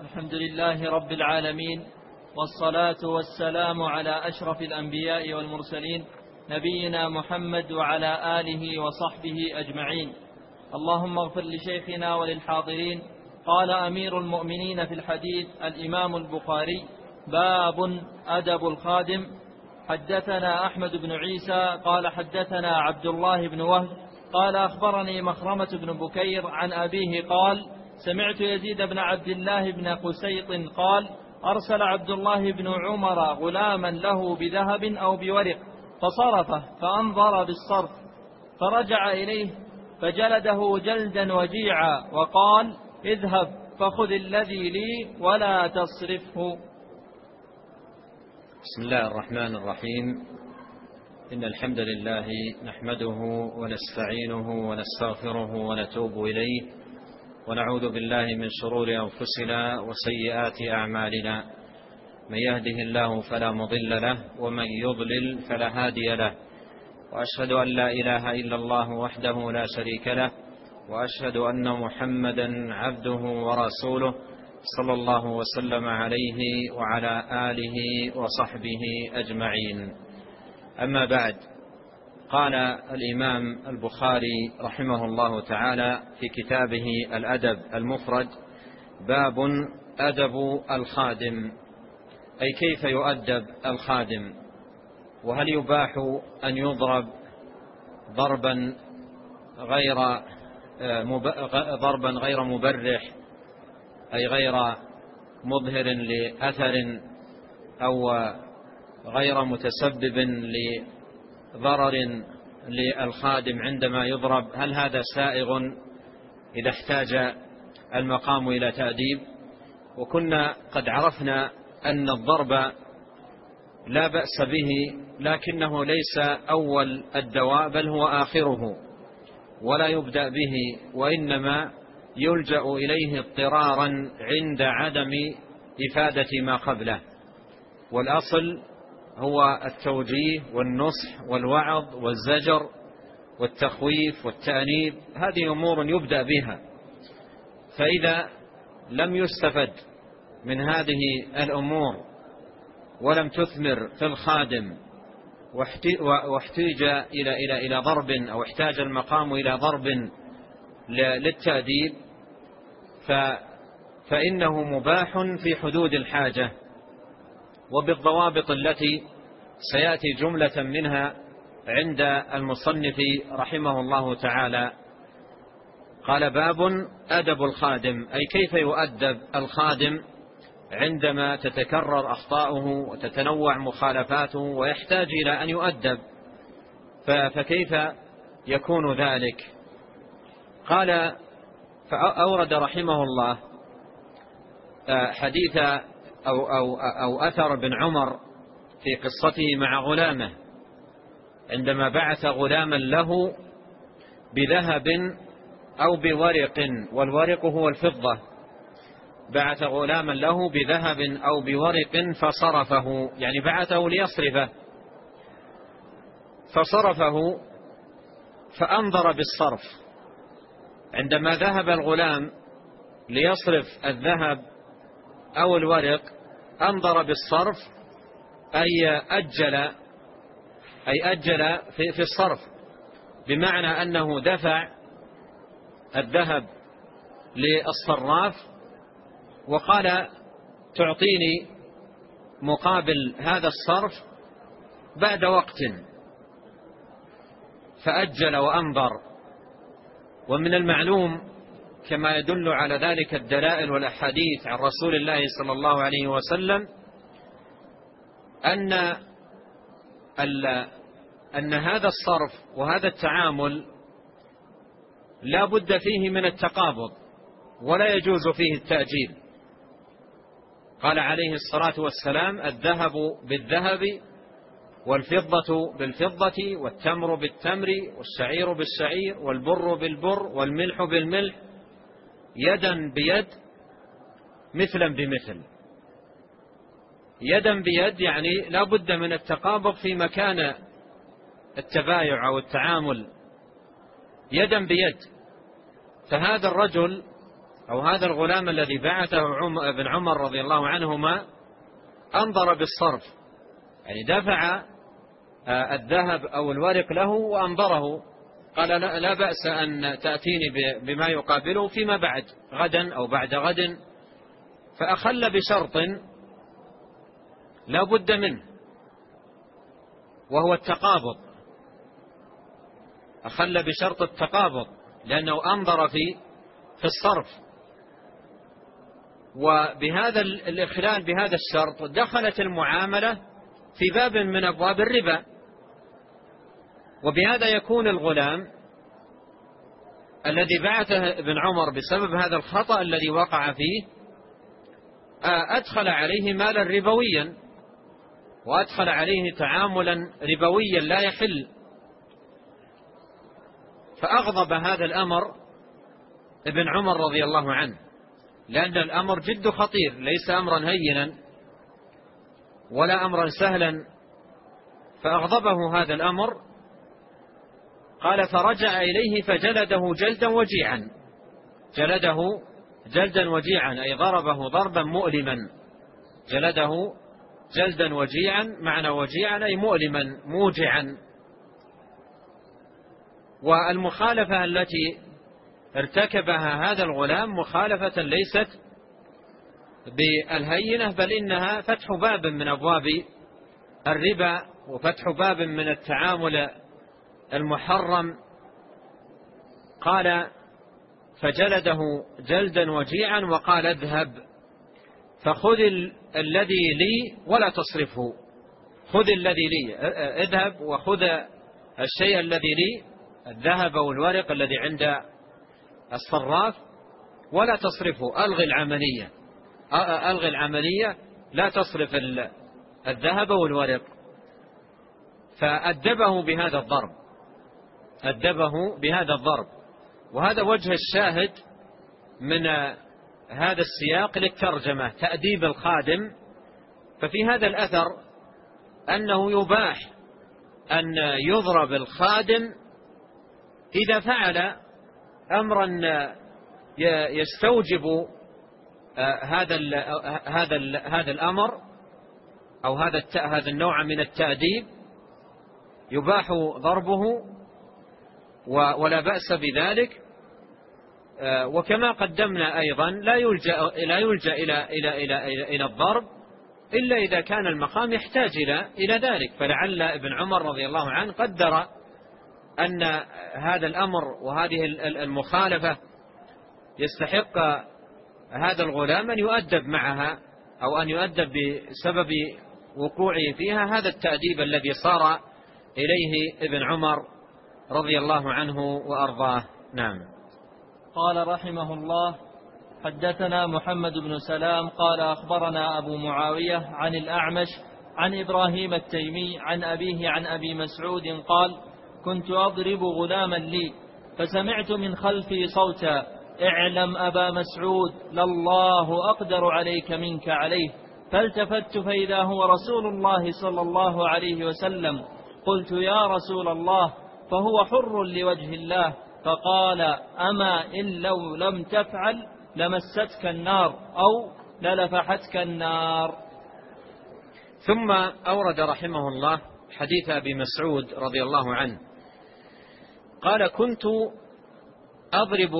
الحمد لله رب العالمين، والصلاة والسلام على أشرف الأنبياء والمرسلين، نبينا محمد وعلى آله وصحبه أجمعين. اللهم اغفر لشيخنا وللحاضرين. قال أمير المؤمنين في الحديث الإمام البخاري: باب أدب الخادم. حدثنا أحمد بن عيسى قال حدثنا عبد الله بن وهب قال أخبرني مخرمة بن بكير عن أبيه قال: سمعت يزيد بن عبد الله بن قسيط قال: أرسل عبد الله بن عمر غلاما له بذهب أو بورق فصرفه فأنظر بالصرف، فرجع إليه فجلده جلدا وجيعا وقال: اذهب فخذ الذي لي ولا تصرفه. بسم الله الرحمن الرحيم. إن الحمد لله نحمده ونستعينه ونستغفره ونتوب إليه، ونعوذ بالله من شرور أنفسنا وسيئات أعمالنا. من يهده الله فلا مضل له، ومن يضلل فلا هادي له. وأشهد أن لا إله إلا الله وحده لا شريك له، وأشهد أن محمدا عبده ورسوله صلى الله وسلم عليه وعلى آله وصحبه أجمعين. أما بعد، قال الإمام البخاري رحمه الله تعالى في كتابه الأدب المفرد: باب أدب الخادم، أي كيف يؤدب الخادم، وهل يباح أن يضرب ضربا غير مبرح، أي غير مظهر لأثر، أو غير متسبب لضرر للخادم عندما يضرب؟ هل هذا سائغ إذا احتاج المقام إلى تأديب؟ وكنا قد عرفنا أن الضرب لا بأس به، لكنه ليس أول الدواء، بل هو آخره، ولا يبدأ به، وإنما يلجأ إليه اضطرارا عند عدم إفادة ما قبله. والأصل هو التوجيه والنصح والوعظ والزجر والتخويف والتأنيب، هذه أمور يبدأ بها. فإذا لم يستفد من هذه الأمور ولم تثمر في الخادم، واحتاج إلى ضرب، أو احتاج المقام إلى ضرب للتأديب، فإنه مباح في حدود الحاجة وبالضوابط التي سيأتي جملة منها عند المصنف رحمه الله تعالى. قال: باب أدب الخادم، أي كيف يؤدب الخادم عندما تتكرر أخطاؤه وتتنوع مخالفاته ويحتاج إلى أن يؤدب، فكيف يكون ذلك؟ قال: فأورد رحمه الله حديث أو أثر بن عمر في قصته مع غلامه، عندما بعث غلاما له بذهب أو بورق، والورق هو الفضة. بعث غلاما له بذهب أو بورق فصرفه، يعني بعثه ليصرفه، فصرفه فأنظر بالصرف. عندما ذهب الغلام ليصرف الذهب أو الورق أنظر بالصرف، أي أجل في الصرف، بمعنى أنه دفع الذهب للصراف وقال: تعطيني مقابل هذا الصرف بعد وقت، فأجل وأنظر. ومن المعلوم، كما يدل على ذلك الدلائل والأحاديث عن رسول الله صلى الله عليه وسلم، أن هذا الصرف وهذا التعامل لا بد فيه من التقابض، ولا يجوز فيه التأجيل. قال عليه الصلاة والسلام: الذهب بالذهب، والفضة بالفضة، والتمر بالتمر، والشعير بالشعير، والبر بالبر، والملح بالملح، يدا بيد مثلا بمثل. يدا بيد يعني لا بد من التقابض في مكان التبايع أو التعامل، يدا بيد. فهذا الرجل أو هذا الغلام الذي بعثه ابن عمر رضي الله عنهما أنظر بالصرف، يعني دفع الذهب أو الورق له وأنظره، قال لا بأس أن تأتيني بما يقابله فيما بعد، غدا أو بعد غد. فأخل بشرط لا بد منه، وهو التقابض. أخل بشرط التقابض لأنه أنظر في الصرف، وبهذا الإخلال بهذا الشرط دخلت المعاملة في باب من أبواب الربا. وبهذا يكون الغلام الذي بعثه ابن عمر بسبب هذا الخطأ الذي وقع فيه أدخل عليه مالا ربويا، وأدخل عليه تعاملا ربويا لا يحل. فأغضب هذا الأمر ابن عمر رضي الله عنه، لأن الأمر جد خطير، ليس أمرا هينا ولا أمرا سهلا. فأغضبه هذا الأمر، قال فرجع إليه فجلده جلدا وجيعا. جلده جلدا وجيعا أي ضربه ضربا مؤلما. جلده جلدا وجيعا، معنى وجيعا أي مؤلما موجعا. والمخالفة التي ارتكبها هذا الغلام مخالفة ليست بالهينة، بل إنها فتح باب من أبواب الربا، وفتح باب من التعامل المحرم. قال فجلده جلدا وجيعا وقال اذهب فخذ الذي لي ولا تصرفه. خذ الذي لي، اذهب وخذ الشيء الذي لي، الذهب والورق الذي عند الصراف، ولا تصرفه. ألغي العملية، لا تصرف الذهب والورق. فأدبه بهذا الضرب. وهذا وجه الشاهد من هذا السياق للترجمة، تأديب الخادم. ففي هذا الأثر أنه يباح أن يضرب الخادم إذا فعل أمرا يستوجب هذا الأمر أو هذا النوع من التأديب، يباح ضربه ولا بأس بذلك. وكما قدمنا أيضا لا يلجأ إلى الضرب إلا إذا كان المقام يحتاج إلى ذلك. فلعل ابن عمر رضي الله عنه قدر أن هذا الأمر وهذه المخالفة يستحق هذا الغلام أن يؤدب معها، أو أن يؤدب بسبب وقوعه فيها هذا التأديب الذي صار إليه ابن عمر رضي الله عنه وأرضاه. نعم. قال رحمه الله: حدثنا محمد بن سلام قال أخبرنا أبو معاوية عن الأعمش عن إبراهيم التيمي عن أبيه عن أبي مسعود قال: كنت أضرب غلاما لي فسمعت من خلفي صوتا: اعلم أبا مسعود لله أقدر عليك منك عليه. فالتفت فإذا هو رسول الله صلى الله عليه وسلم. قلت: يا رسول الله، فهو حر لوجه الله. فقال: أما إن لو لم تفعل لمستك النار أو للفحتك النار. ثم أورد رحمه الله حديث أبي مسعود رضي الله عنه قال: كنت أضرب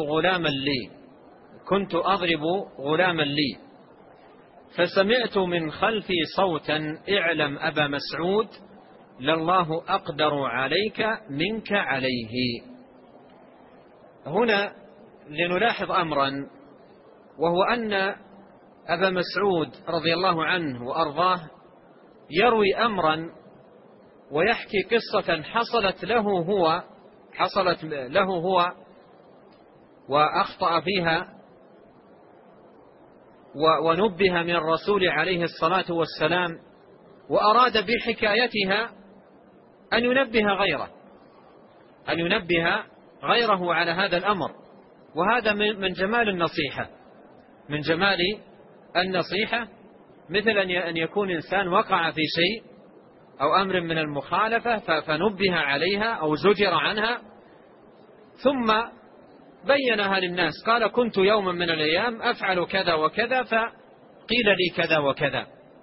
غلاما لي فسمعت من خلفي صوتا: اعلم أبا مسعود لله أقدر عليك منك عليه. هنا لنلاحظ أمرا، وهو أن أبا مسعود رضي الله عنه وأرضاه يروي أمرا ويحكي قصة حصلت له هو وأخطأ فيها ونبه من الرسول عليه الصلاة والسلام، وأراد بحكايتها أن ينبه غيره على هذا الأمر. وهذا من جمال النصيحة، مثل أن يكون إنسان وقع في شيء أو أمر من المخالفة فنبه عليها أو زجر عنها، ثم بينها للناس، قال كنت يوما من الأيام أفعل كذا وكذا فقيل لي كذا وكذا.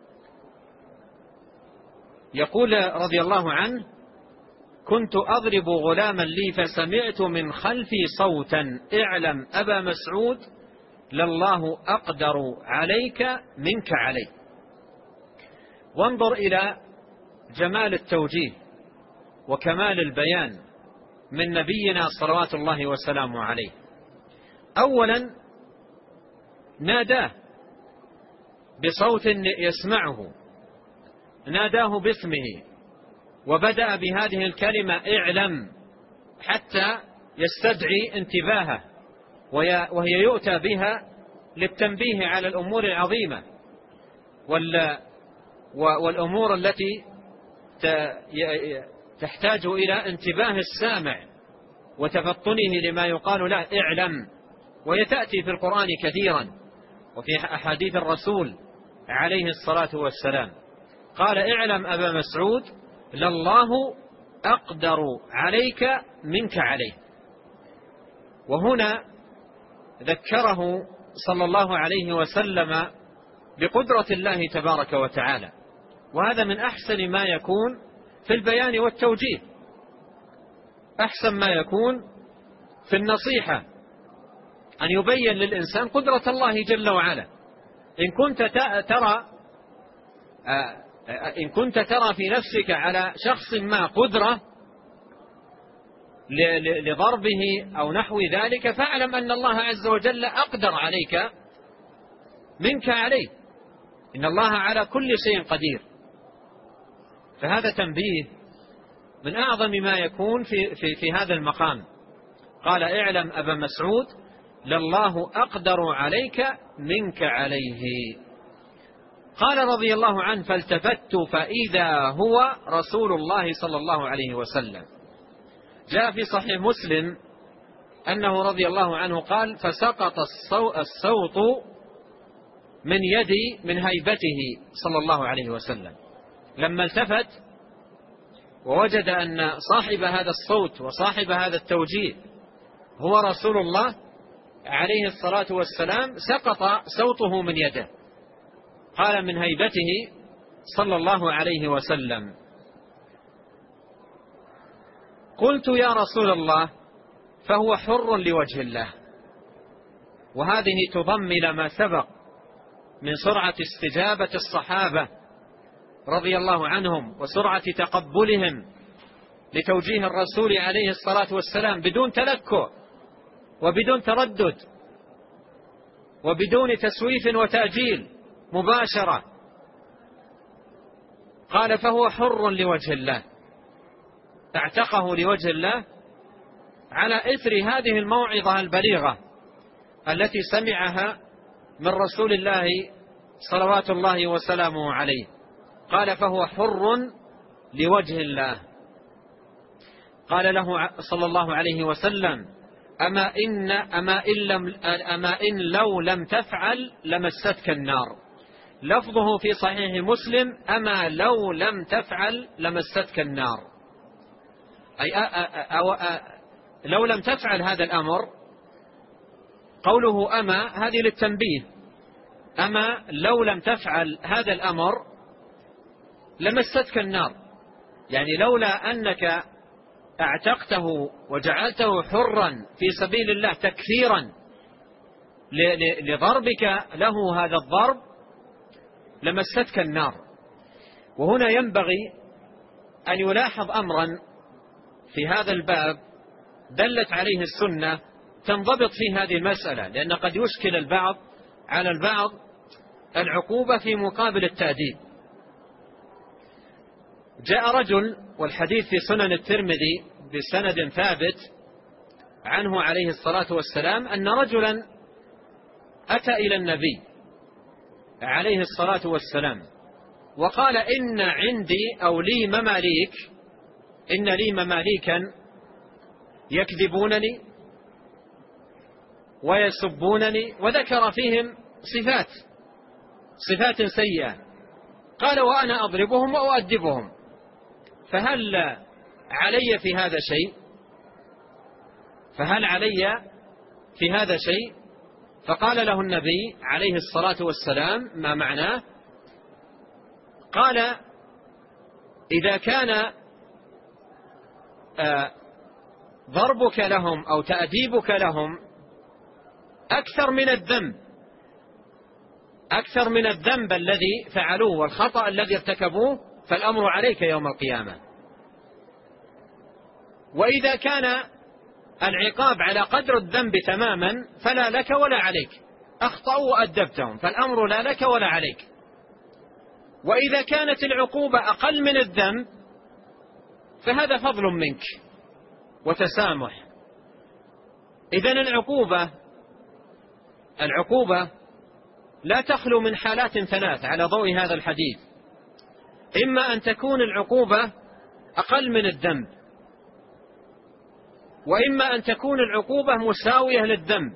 يقول رضي الله عنه: كنت أضرب غلاما لي فسمعت من خلفي صوتا: اعلم أبا مسعود لله أقدر عليك منك علي. وانظر إلى جمال التوجيه وكمال البيان من نبينا صلوات الله وسلامه عليه. أولا ناداه بصوت يسمعه، ناداه باسمه، وبدأ بهذه الكلمة اعلم حتى يستدعي انتباهه، وهي يؤتى بها للتنبيه على الأمور العظيمة والأمور التي تحتاج إلى انتباه السامع وتفطنه لما يقال له اعلم. وهي تأتي في القرآن كثيرا وفي أحاديث الرسول عليه الصلاة والسلام. قال: اعلم أبا مسعود لله أقدر عليك منك عليه. وهنا ذكره صلى الله عليه وسلم بقدرة الله تبارك وتعالى، وهذا من أحسن ما يكون في البيان والتوجيه، أحسن ما يكون في النصيحة أن يبين للإنسان قدرة الله جل وعلا. إن كنت ترى في نفسك على شخص ما قدرة لضربه أو نحو ذلك، فاعلم أن الله عز وجل أقدر عليك منك عليه، إن الله على كل شيء قدير. فهذا تنبيه من أعظم ما يكون في هذا المقام. قال: اعلم أبا مسعود لله أقدر عليك منك عليه. قال رضي الله عنه: فالتفت فإذا هو رسول الله صلى الله عليه وسلم. جاء في صحيح مسلم أنه رضي الله عنه قال: فسقط الصوت من يدي من هيبته صلى الله عليه وسلم. لما التفت ووجد أن صاحب هذا الصوت وصاحب هذا التوجيه هو رسول الله عليه الصلاة والسلام، سقط صوته من يده. قال: من هيبته صلى الله عليه وسلم. قلت: يا رسول الله، فهو حر لوجه الله. وهذه تضم إلى ما سبق من سرعة استجابة الصحابة رضي الله عنهم وسرعة تقبلهم لتوجيه الرسول عليه الصلاة والسلام بدون تلكؤ وبدون تردد وبدون تسويف وتأجيل، مباشرة. قال: فهو حر لوجه الله، اعتقه لوجه الله على إثر هذه الموعظة البليغة التي سمعها من رسول الله صلوات الله وسلامه عليه. قال: فهو حر لوجه الله. قال له صلى الله عليه وسلم: أما إن لو لم تفعل لمستك النار. لفظه في صحيح مسلم: أما لو لم تفعل لمستك النار، أي لو لم تفعل هذا الأمر. قوله أما هذه للتنبيه، أما لو لم تفعل هذا الأمر لمستك النار، يعني لولا أنك اعتقته وجعلته حرا في سبيل الله تكثيرا لضربك له هذا الضرب لمستك النار. وهنا ينبغي أن يلاحظ أمرا في هذا الباب دلت عليه السنة تنضبط في هذه المسألة، لأن قد يشكل البعض على البعض العقوبة في مقابل التأديب. جاء رجل، والحديث في سنن الترمذي بسند ثابت عنه عليه الصلاة والسلام، أن رجلا أتى إلى النبي عليه الصلاة والسلام وقال: إن عندي أو لي مماليك، إن لي مماليكا يكذبونني ويسبونني، وذكر فيهم صفات سيئة. قال: وأنا أضربهم وأؤدبهم، فهل علي في هذا شيء؟ فهل علي في هذا شيء، فقال له النبي عليه الصلاة والسلام ما معناه؟ قال: إذا كان ضربك لهم أو تأديبك لهم أكثر من الذنب الذي فعلوه والخطأ الذي ارتكبوه، فالأمر عليك يوم القيامة. وإذا كان العقاب على قدر الذنب تماما فلا لك ولا عليك، أخطأوا وأدبتهم، فالأمر لا لك ولا عليك. وإذا كانت العقوبة أقل من الذنب فهذا فضل منك وتسامح. إذن العقوبة لا تخلو من حالات ثلاث على ضوء هذا الحديث: إما أن تكون العقوبة أقل من الذنب، وإما أن تكون العقوبة مساوية للذنب،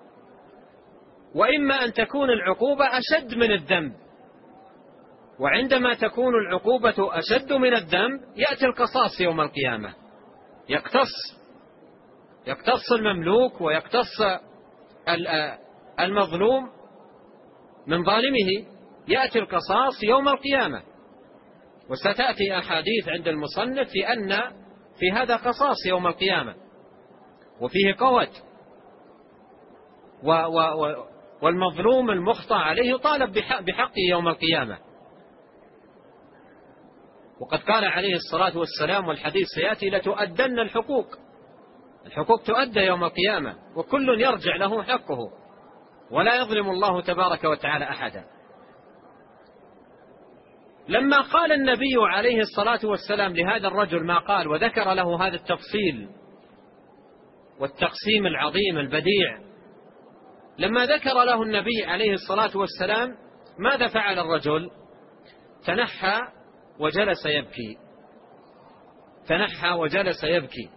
وإما أن تكون العقوبة أشد من الذنب. وعندما تكون العقوبة أشد من الذنب يأتي القصاص يوم القيامة، يقتص المملوك ويقتص المظلوم من ظالمه، يأتي القصاص يوم القيامة. وستأتي أحاديث عند المصنف في أن في هذا قصاص يوم القيامة وفيه قوت، والمظلوم المخطئ عليه يطالب بحقه يوم القيامة. وقد قال عليه الصلاة والسلام، والحديث سيأتي: لتؤدن الحقوق تؤدى يوم القيامة، وكل يرجع له حقه، ولا يظلم الله تبارك وتعالى أحدا. لما قال النبي عليه الصلاة والسلام لهذا الرجل ما قال وذكر له هذا التفصيل والتقسيم العظيم البديع، لما ذكر له النبي عليه الصلاة والسلام ماذا فعل الرجل؟ تنحى وجلس يبكي.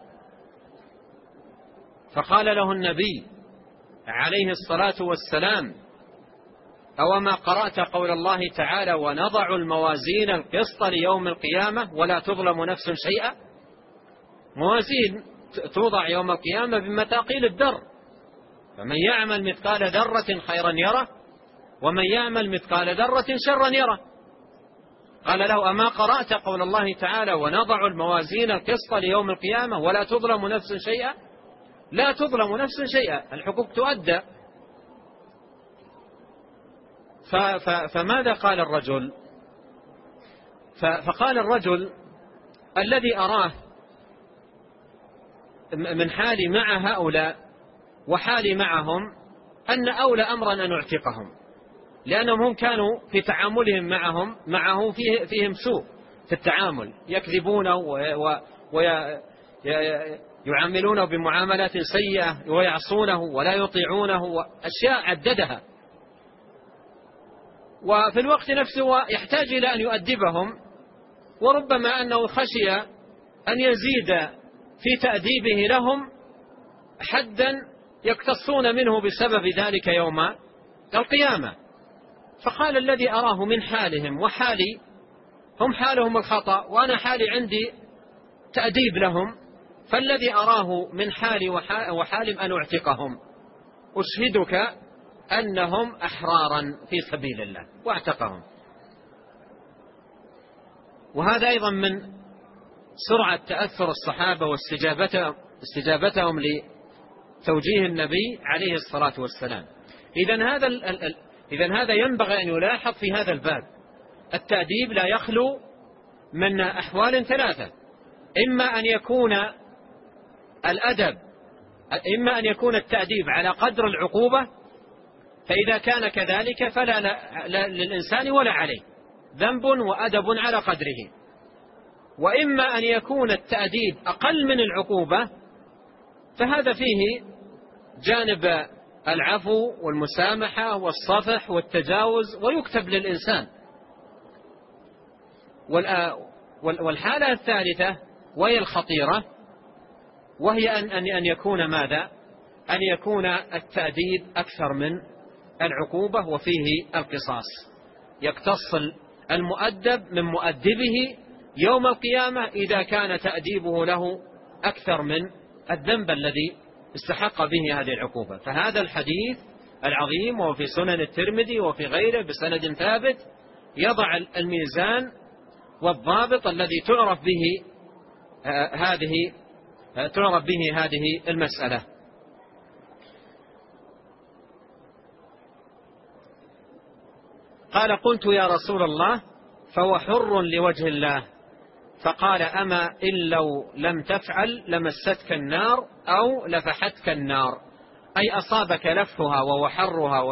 فقال له النبي عليه الصلاة والسلام: أوما قرأت قول الله تعالى: ونضع الموازين القسط ليوم القيامة ولا تظلم نفس شيئا؟ موازين توضع يوم القيامة بمثاقيل الذر، فمن يعمل مثقال ذرة خيرا يره، ومن يعمل مثقال ذرة شرا يره. قال له: أما قرأت قول الله تعالى: ونضع الموازين القسط ليوم القيامة ولا تظلم نفس شيئا؟ لا تظلم نفس شيئا، الحقوق تؤدى. فماذا قال الرجل؟ فقال الرجل: الذي أراه من حالي مع هؤلاء وحالي معهم أن أولى أمرا أن أعتقهم، لأنهم هم كانوا في تعاملهم معه فيهم سوء في التعامل، يكذبونه ويعاملونه بمعاملات سيئة ويعصونه ولا يطيعونه، وأشياء عددها. وفي الوقت نفسه يحتاج إلى أن يؤدبهم، وربما أنه خشي أن يزيد في تأديبه لهم حدا يقتصون منه بسبب ذلك يوم القيامة. فقال: الذي أراه من حالهم وحالي، هم حالهم الخطأ وأنا حالي عندي تأديب لهم، فالذي أراه من حالي وحالهم أن أعتقهم، أشهدك أنهم أحرارا في سبيل الله، واعتقهم. وهذا أيضا من سرعة تأثر الصحابة واستجابتهم لتوجيه النبي عليه الصلاة والسلام. إذن هذا ينبغي أن يلاحظ في هذا الباب. التأديب لا يخلو من أحوال ثلاثة: إما أن يكون التأديب على قدر العقوبة، فإذا كان كذلك فلا للإنسان ولا عليه، ذنب وأدب على قدره. وإما أن يكون التأديب أقل من العقوبة، فهذا فيه جانب العفو والمسامحة والصفح والتجاوز، ويكتب للإنسان. والحالة الثالثة وهي الخطيرة، وهي أن يكون ماذا؟ أن يكون التأديب أكثر من العقوبة وفيه القصاص، يقتص المؤدب من مؤدبه يوم القيامة إذا كان تأديبه له أكثر من الذنب الذي استحق به هذه العقوبة. فهذا الحديث العظيم وفي سنن الترمذي وفي غيره بسند ثابت يضع الميزان والضابط الذي تعرف به هذه المسألة. قال: قلت يا رسول الله فهو حر لوجه الله. فقال: أما إن لو لم تفعل لمستك النار أو لفحتك النار، أي أصابك لفها ووحرها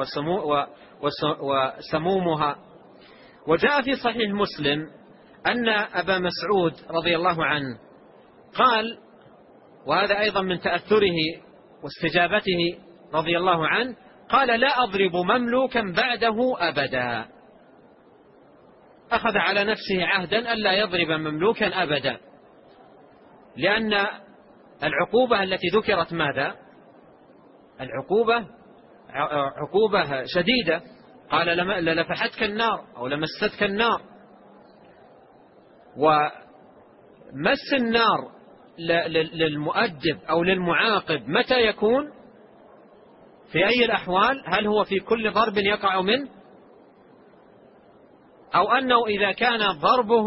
وسمومها. وجاء في صحيح مسلم أن أبا مسعود رضي الله عنه قال، وهذا أيضا من تأثره واستجابته رضي الله عنه، قال: لا أضرب مملوكا بعده أبدا. أخذ على نفسه عهدا ألا يضرب مملوكا أبدا، لأن العقوبة التي ذكرت ماذا؟ العقوبة عقوبة شديدة، قال لفحتك النار أو لمستك النار. ومس النار للمؤدب أو للمعاقب متى يكون؟ في أي الأحوال؟ هل هو في كل ضرب يقع منه، أو أنه إذا كان ضربه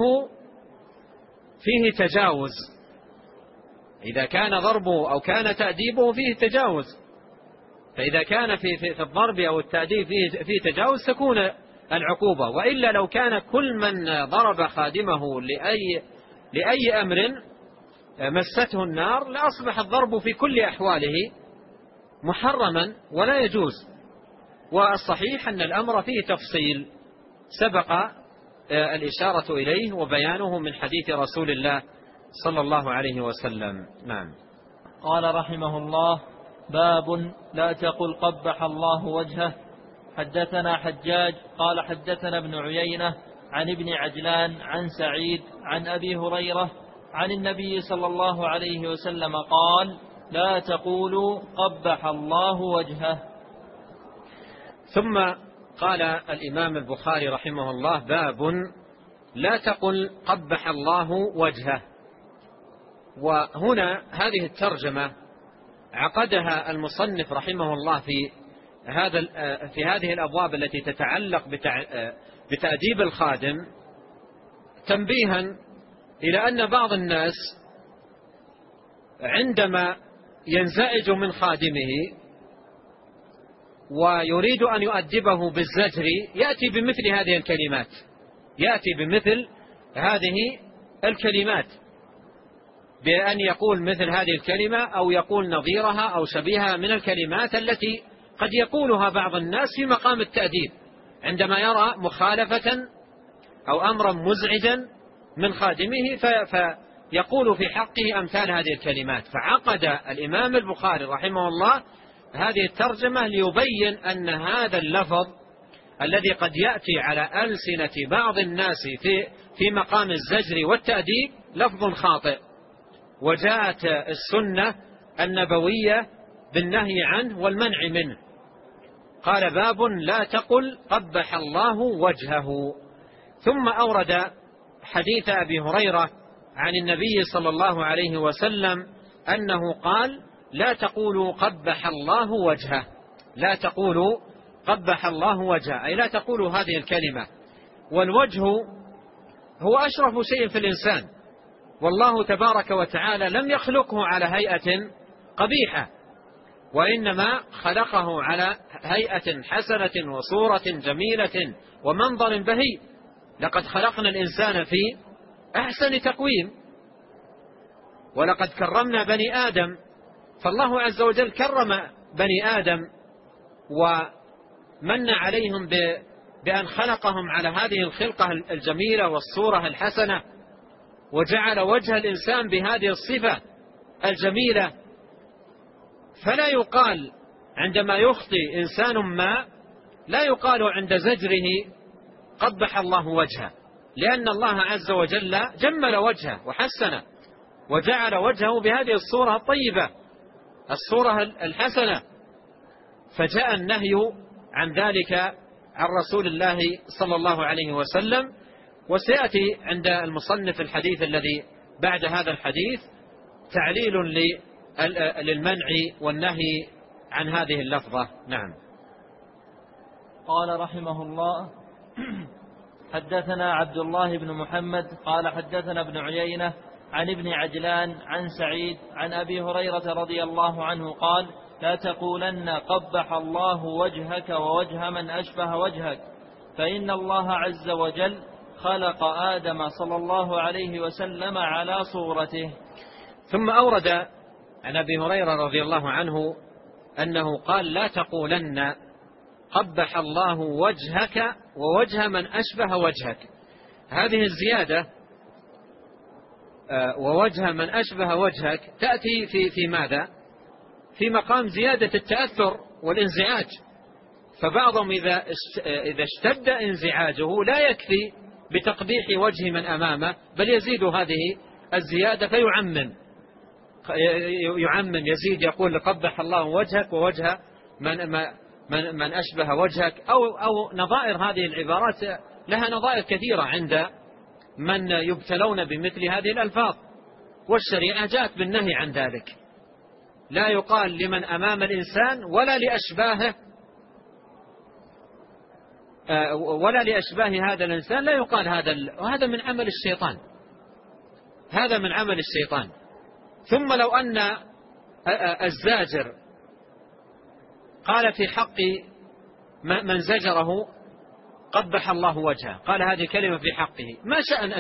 فيه تجاوز؟ إذا كان ضربه أو كان تأديبه فيه تجاوز، فإذا كان في الضرب أو التأديب فيه تجاوز تكون العقوبة. وإلا لو كان كل من ضرب خادمه لأي أمر مسته النار لأصبح الضرب في كل أحواله محرما ولا يجوز. والصحيح أن الأمر فيه تفصيل سبق الإشارة إليه وبيانه من حديث رسول الله صلى الله عليه وسلم. نعم. قال رحمه الله: باب لا تقل قبح الله وجهه. حدثنا حجاج قال حدثنا ابن عيينة عن ابن عجلان عن سعيد عن أبي هريرة عن النبي صلى الله عليه وسلم قال: لا تقولوا قبح الله وجهه. ثم قال الإمام البخاري رحمه الله: باب لا تقل قبح الله وجهه. وهنا هذه الترجمة عقدها المصنف رحمه الله في هذه الأبواب التي تتعلق بتأديب الخادم، تنبيها إلى أن بعض الناس عندما ينزعج من خادمه ويريد أن يؤدبه بالزجر يأتي بمثل هذه الكلمات بأن يقول مثل هذه الكلمة أو يقول نظيرها أو شبيهها من الكلمات التي قد يقولها بعض الناس في مقام التأديب عندما يرى مخالفة أو أمرا مزعجا من خادمه فيقول في حقه أمثال هذه الكلمات. فعقد الإمام البخاري رحمه الله هذه الترجمة ليبين أن هذا اللفظ الذي قد يأتي على ألسنة بعض الناس في مقام الزجر والتأديب لفظ خاطئ، وجاءت السنة النبوية بالنهي عنه والمنع منه. قال: باب لا تقل قبح الله وجهه. ثم أورد حديث أبي هريرة عن النبي صلى الله عليه وسلم أنه قال: لا تقولوا قبح الله وجهه. لا تقولوا قبح الله وجهه، أي لا تقولوا هذه الكلمة. والوجه هو أشرف شيء في الإنسان، والله تبارك وتعالى لم يخلقه على هيئة قبيحة، وإنما خلقه على هيئة حسنة وصورة جميلة ومنظر بهي. لقد خلقنا الإنسان في أحسن تقويم، ولقد كرمنا بني آدم. فالله عز وجل كرم بني آدم ومن عليهم بأن خلقهم على هذه الخلقة الجميلة والصورة الحسنة، وجعل وجه الإنسان بهذه الصفة الجميلة. فلا يقال عندما يخطئ إنسان ما، لا يقال عند زجره قبح الله وجهه، لأن الله عز وجل جمل وجهه وحسنه وجعل وجهه بهذه الصورة الطيبة، الصورة الحسنة. فجاء النهي عن ذلك عن رسول الله صلى الله عليه وسلم. وسيأتي عند المصنف الحديث الذي بعد هذا الحديث تعليل للمنع والنهي عن هذه اللفظة. نعم. قال رحمه الله: حدثنا عبد الله بن محمد قال حدثنا ابن عيينة عن ابن عجلان عن سعيد عن أبي هريرة رضي الله عنه قال: لا تقولن قبح الله وجهك ووجه من أشبه وجهك، فإن الله عز وجل خلق آدم صلى الله عليه وسلم على صورته. ثم أورد عن أبي هريرة رضي الله عنه أنه قال: لا تقولن قبح الله وجهك ووجه من أشبه وجهك. هذه الزيادة ووجه من أشبه وجهك تأتي في ماذا؟ في مقام زيادة التأثر والانزعاج. فبعضهم إذا اشتد انزعاجه لا يكفي بتقبيح وجه من أمامه، بل يزيد هذه الزيادة فيعمم، يزيد، يقول: قبح الله وجهك ووجه من أشبه وجهك، أو نظائر هذه العبارات لها نظائر كثيرة عند من يبتلون بمثل هذه الألفاظ، والشريعة جاءت بالنهي عن ذلك. لا يقال لمن أمام الإنسان ولا لأشباه هذا الإنسان، لا يقال هذا، وهذا من عمل الشيطان، هذا من عمل الشيطان. ثم لو أن الزاجر قال في حق من زجره: قبح الله وجهه، قال هذه كلمة في حقه، ما شأن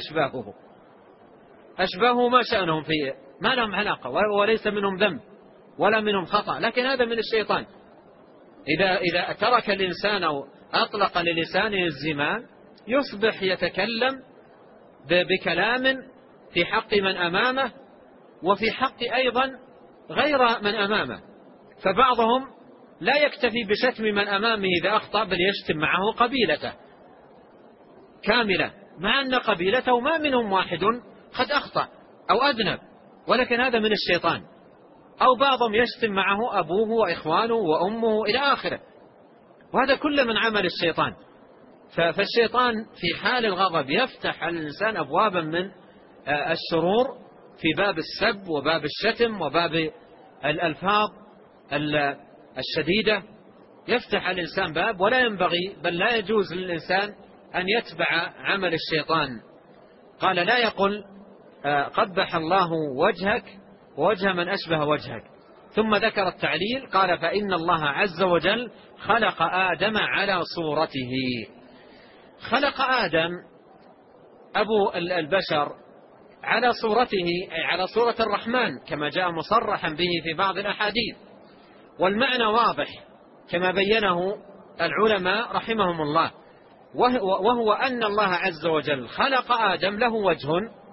أشباهه ما شأنهم فيه، ما لهم علاقة، وليس منهم ذنب ولا منهم خطأ، لكن هذا من الشيطان. إذا ترك الإنسان أو أطلق للسانه الزمام يصبح يتكلم بكلام في حق من أمامه وفي حق أيضا غير من أمامه. فبعضهم لا يكتفي بشتم من أمامه إذا أخطأ، بل يشتم معه قبيلته كاملة، مع أن قبيلته ما منهم واحد قد أخطأ أو أذنب، ولكن هذا من الشيطان. أو بعضهم يشتم معه أبوه وإخوانه وأمه إلى آخره، وهذا كله من عمل الشيطان. فالشيطان في حال الغضب يفتح على الإنسان أبوابا من الشرور في باب السب وباب الشتم وباب الألفاظ الشديدة، يفتح على الإنسان باب، ولا ينبغي بل لا يجوز للإنسان أن يتبع عمل الشيطان. قال: لا يقل قبح الله وجهك ووجه من أشبه وجهك. ثم ذكر التعليل، قال: فإن الله عز وجل خلق آدم على صورته. خلق آدم أبو البشر على صورته، أي على صورة الرحمن، كما جاء مصرحا به في بعض الأحاديث، والمعنى واضح كما بينه العلماء رحمهم الله، وهو أن الله عز وجل خلق آدم له وجه،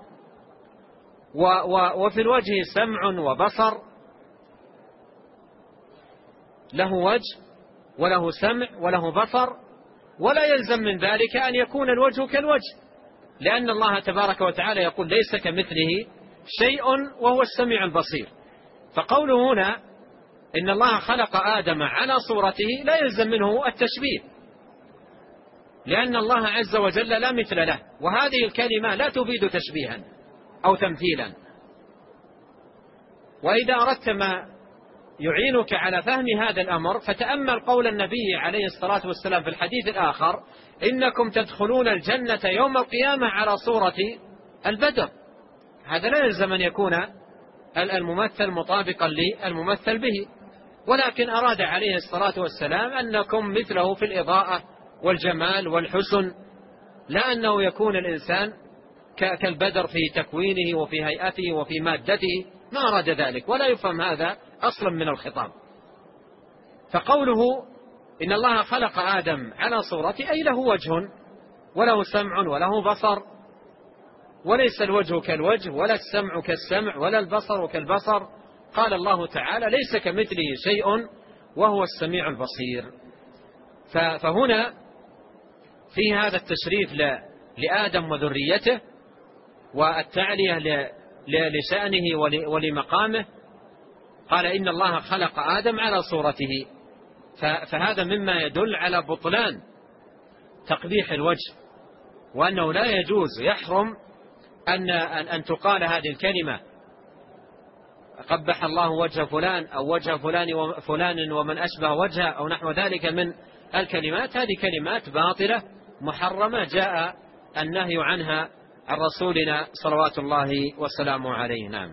وفي الوجه سمع وبصر، له وجه وله سمع وله بصر، ولا يلزم من ذلك أن يكون الوجه كالوجه، لأن الله تبارك وتعالى يقول: ليس كمثله شيء وهو السميع البصير. فقوله هنا إن الله خلق آدم على صورته لا يلزم منه التشبيه، لأن الله عز وجل لا مثل له، وهذه الكلمة لا تفيد تشبيها أو تمثيلا. وإذا أردت ما يعينك على فهم هذا الأمر فتأمل قول النبي عليه الصلاة والسلام في الحديث الآخر: إنكم تدخلون الجنة يوم القيامة على صورة البدر. هذا لا يلزم أن يكون الممثل مطابقا للممثل به، ولكن أراد عليه الصلاة والسلام أنكم مثله في الإضاءة والجمال والحسن، لا أنه يكون الإنسان كالبدر في تكوينه وفي هيئته وفي مادته، ما أراد ذلك، ولا يفهم هذا أصلا من الخطاب. فقوله إن الله خلق آدم على صورته أي له وجه وله سمع وله بصر، وليس الوجه كالوجه ولا السمع كالسمع ولا البصر كالبصر. قال الله تعالى: ليس كمثله شيء وهو السميع البصير. فهنا في هذا التشريف لآدم وذريته والتعلية لشأنه ولمقامه. قال: إن الله خلق آدم على صورته، فهذا مما يدل على بطلان تقبيح الوجه، وأنه لا يجوز، يحرم أن تقال هذه الكلمة قبح الله وجه فلان أو وجه فلان ومن أشبه وجهه أو نحو ذلك من الكلمات، هذه كلمات باطلة محرمة جاء النهي عنها عن رسولنا صلوات الله وسلامه عليه. نعم.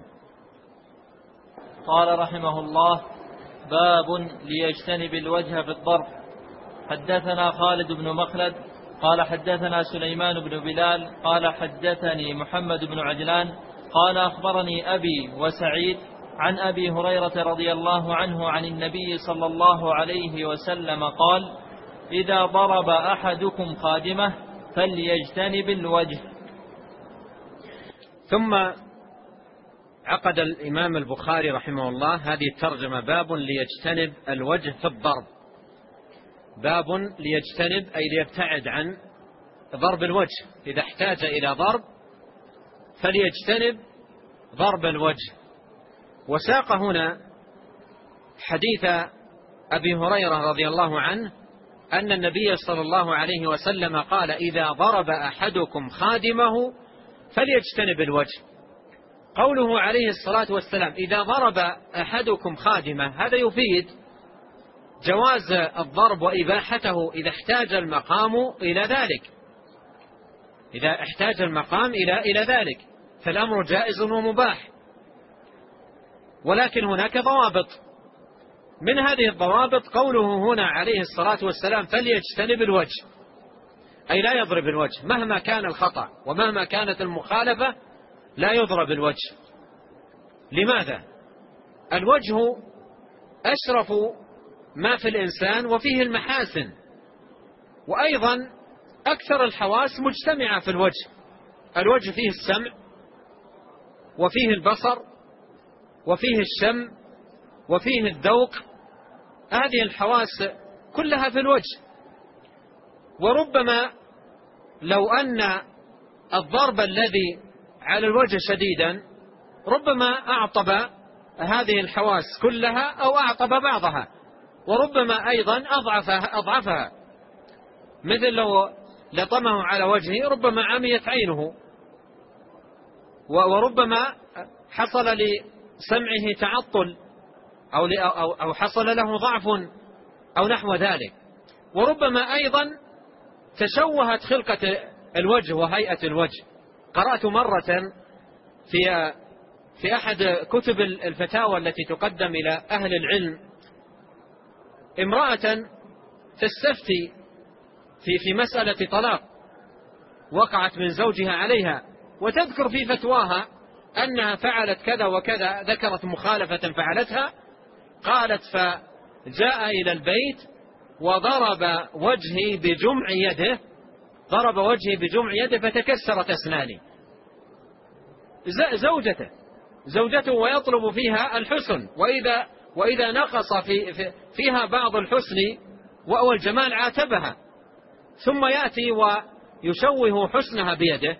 قال رحمه الله: باب ليجتنب الوجه في الضرب. حدثنا خالد بن مخلد قال حدثنا سليمان بن بلال قال حدثني محمد بن عجلان قال أخبرني أبي وسعيد عن أبي هريرة رضي الله عنه عن النبي صلى الله عليه وسلم قال: إذا ضرب أحدكم خادمه فليجتنب الوجه. ثم عقد الإمام البخاري رحمه الله هذه الترجمة: باب ليجتنب الوجه في الضرب. باب ليجتنب أي ليبتعد عن ضرب الوجه، إذا احتاج إلى ضرب فليجتنب ضرب الوجه. وساق هنا حديث أبي هريرة رضي الله عنه أن النبي صلى الله عليه وسلم قال: إذا ضرب أحدكم خادمه فليجتنب الوجه. قوله عليه الصلاة والسلام إذا ضرب أحدكم خادمه، هذا يفيد جواز الضرب وإباحته إذا احتاج المقام إلى ذلك. إذا احتاج المقام إلى ذلك فالأمر جائز ومباح، ولكن هناك ضوابط. من هذه الضوابط قوله هنا عليه الصلاة والسلام فليجتنب الوجه، أي لا يضرب الوجه مهما كان الخطأ ومهما كانت المخالفة، لا يضرب الوجه. لماذا؟ الوجه أشرف ما في الإنسان وفيه المحاسن، وأيضا أكثر الحواس مجتمعة في الوجه. الوجه فيه السمع وفيه البصر وفيه الشم وفيه الذوق، هذه الحواس كلها في الوجه. وربما لو أن الضرب الذي على الوجه شديدا ربما أعطب هذه الحواس كلها أو أعطب بعضها، وربما أيضا أضعفها، مثل لو لطمه على وجهه ربما عميت عينه، وربما حصل لسمعه تعطل أو حصل له ضعف أو نحو ذلك، وربما أيضا تشوهت خلقة الوجه وهيئة الوجه. قرأت مرة في أحد كتب الفتاوى التي تقدم إلى أهل العلم امرأة تستفتي في مسألة طلاق وقعت من زوجها عليها، وتذكر في فتواها أنها فعلت كذا وكذا، ذكرت مخالفة فعلتها. قالت: فجاء إلى البيت وضرب وجهي بجمع يده، ضرب وجهي بجمع يده فتكسرت أسناني. زوجته ويطلب فيها الحسن، وإذا نقص فيها بعض الحسن والجمال عاتبها، ثم يأتي ويشوه حسنها بيده.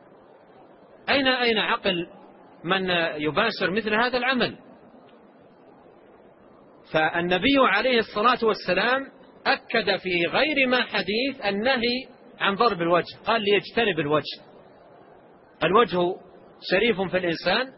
أين عقل من يباشر مثل هذا العمل؟ فالنبي عليه الصلاة والسلام أكد في غير ما حديث النهي عن ضرب الوجه، قال ليجتنب الوجه. الوجه شريف في الإنسان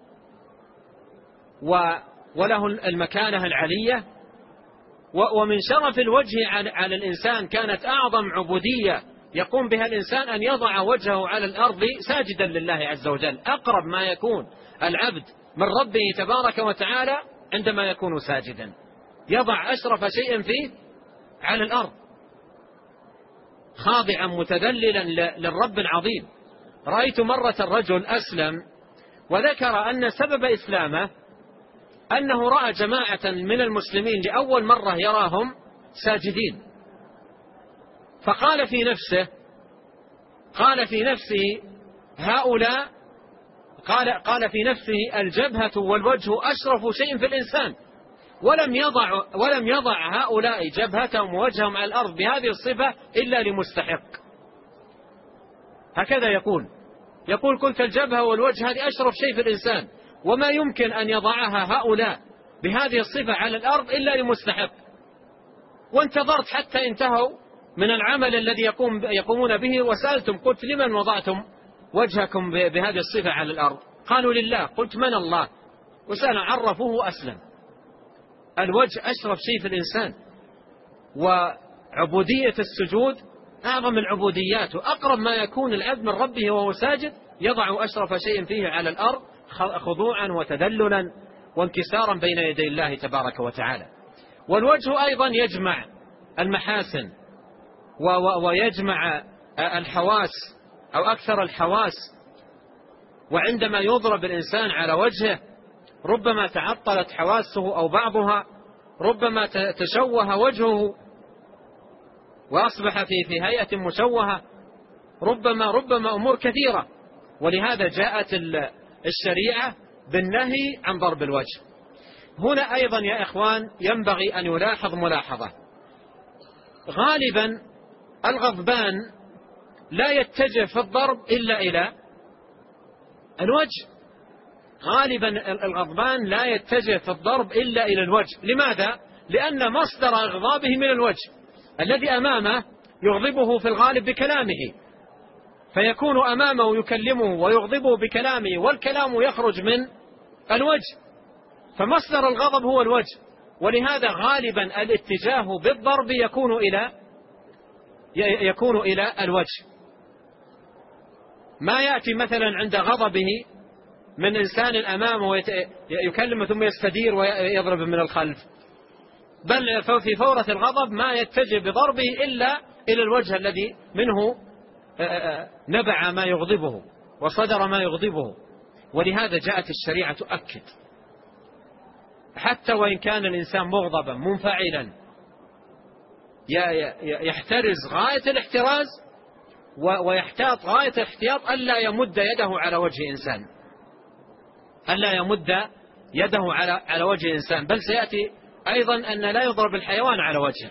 وله المكانة العلية، ومن شرف الوجه على الإنسان كانت أعظم عبودية يقوم بها الإنسان أن يضع وجهه على الأرض ساجدا لله عز وجل. أقرب ما يكون العبد من ربه تبارك وتعالى عندما يكون ساجدا، يضع أشرف شيء فيه على الأرض خاضعا متذللا للرب العظيم. رأيت مرة الرجل أسلم وذكر أن سبب إسلامه أنه رأى جماعة من المسلمين لأول مرة يراهم ساجدين، فقال في نفسه هؤلاء، قال في نفسه الجبهة والوجه أشرف شيء في الإنسان، ولم يضع هؤلاء جبهتهم ووجههم على الأرض بهذه الصفة إلا لمستحق. هكذا يقول قلت الجبهة والوجه هذه أشرف شيء في الإنسان، وما يمكن أن يضعها هؤلاء بهذه الصفة على الأرض إلا لمستحق. وانتظرت حتى انتهوا من العمل الذي يقومون به، وسألتم قلت لمن وضعتم وجهكم بهذه الصفة على الأرض؟ قالوا لله. قلت من الله؟ وسأل عرفوه أسلم. الوجه أشرف شيء في الإنسان، وعبودية السجود أعظم العبوديات، وأقرب ما يكون العبد من ربه وهو ساجد يضع أشرف شيء فيه على الأرض خضوعا وتذللا وانكسارا بين يدي الله تبارك وتعالى. والوجه أيضا يجمع المحاسن ويجمع الحواس أو أكثر الحواس، وعندما يضرب الإنسان على وجهه ربما تعطلت حواسه أو بعضها، ربما تشوه وجهه وأصبح في هيئة مشوهة، ربما أمور كثيرة. ولهذا جاءت الشريعة بالنهي عن ضرب الوجه. هنا أيضا يا إخوان ينبغي أن يلاحظ ملاحظة. غالبا الغضبان لا يتجه في الضرب إلا إلى الوجه. غالبا الغضبان لا يتجه في الضرب إلا إلى الوجه. لماذا؟ لأن مصدر إغضابه من الوجه، الذي أمامه يغضبه في الغالب بكلامه، فيكون أمامه يكلمه ويغضبه بكلامه، والكلام يخرج من الوجه، فمصدر الغضب هو الوجه. ولهذا غالبا الاتجاه بالضرب يكون إلى الوجه. ما يأتي مثلا عند غضبه من إنسان أمامه يكلم ثم يستدير ويضرب من الخلف، بل في فورة الغضب ما يتجه بضربه إلا إلى الوجه الذي منه نبع ما يغضبه وصدر ما يغضبه. ولهذا جاءت الشريعة تؤكد حتى وإن كان الإنسان مغضبا منفعلا يحترز غاية الاحتراز ويحتاط غاية الاحتياط ألا يمد يده على وجه إنسان، ألا يمد يده على وجه إنسان. بل سيأتي أيضا أن لا يضرب الحيوان على وجهه،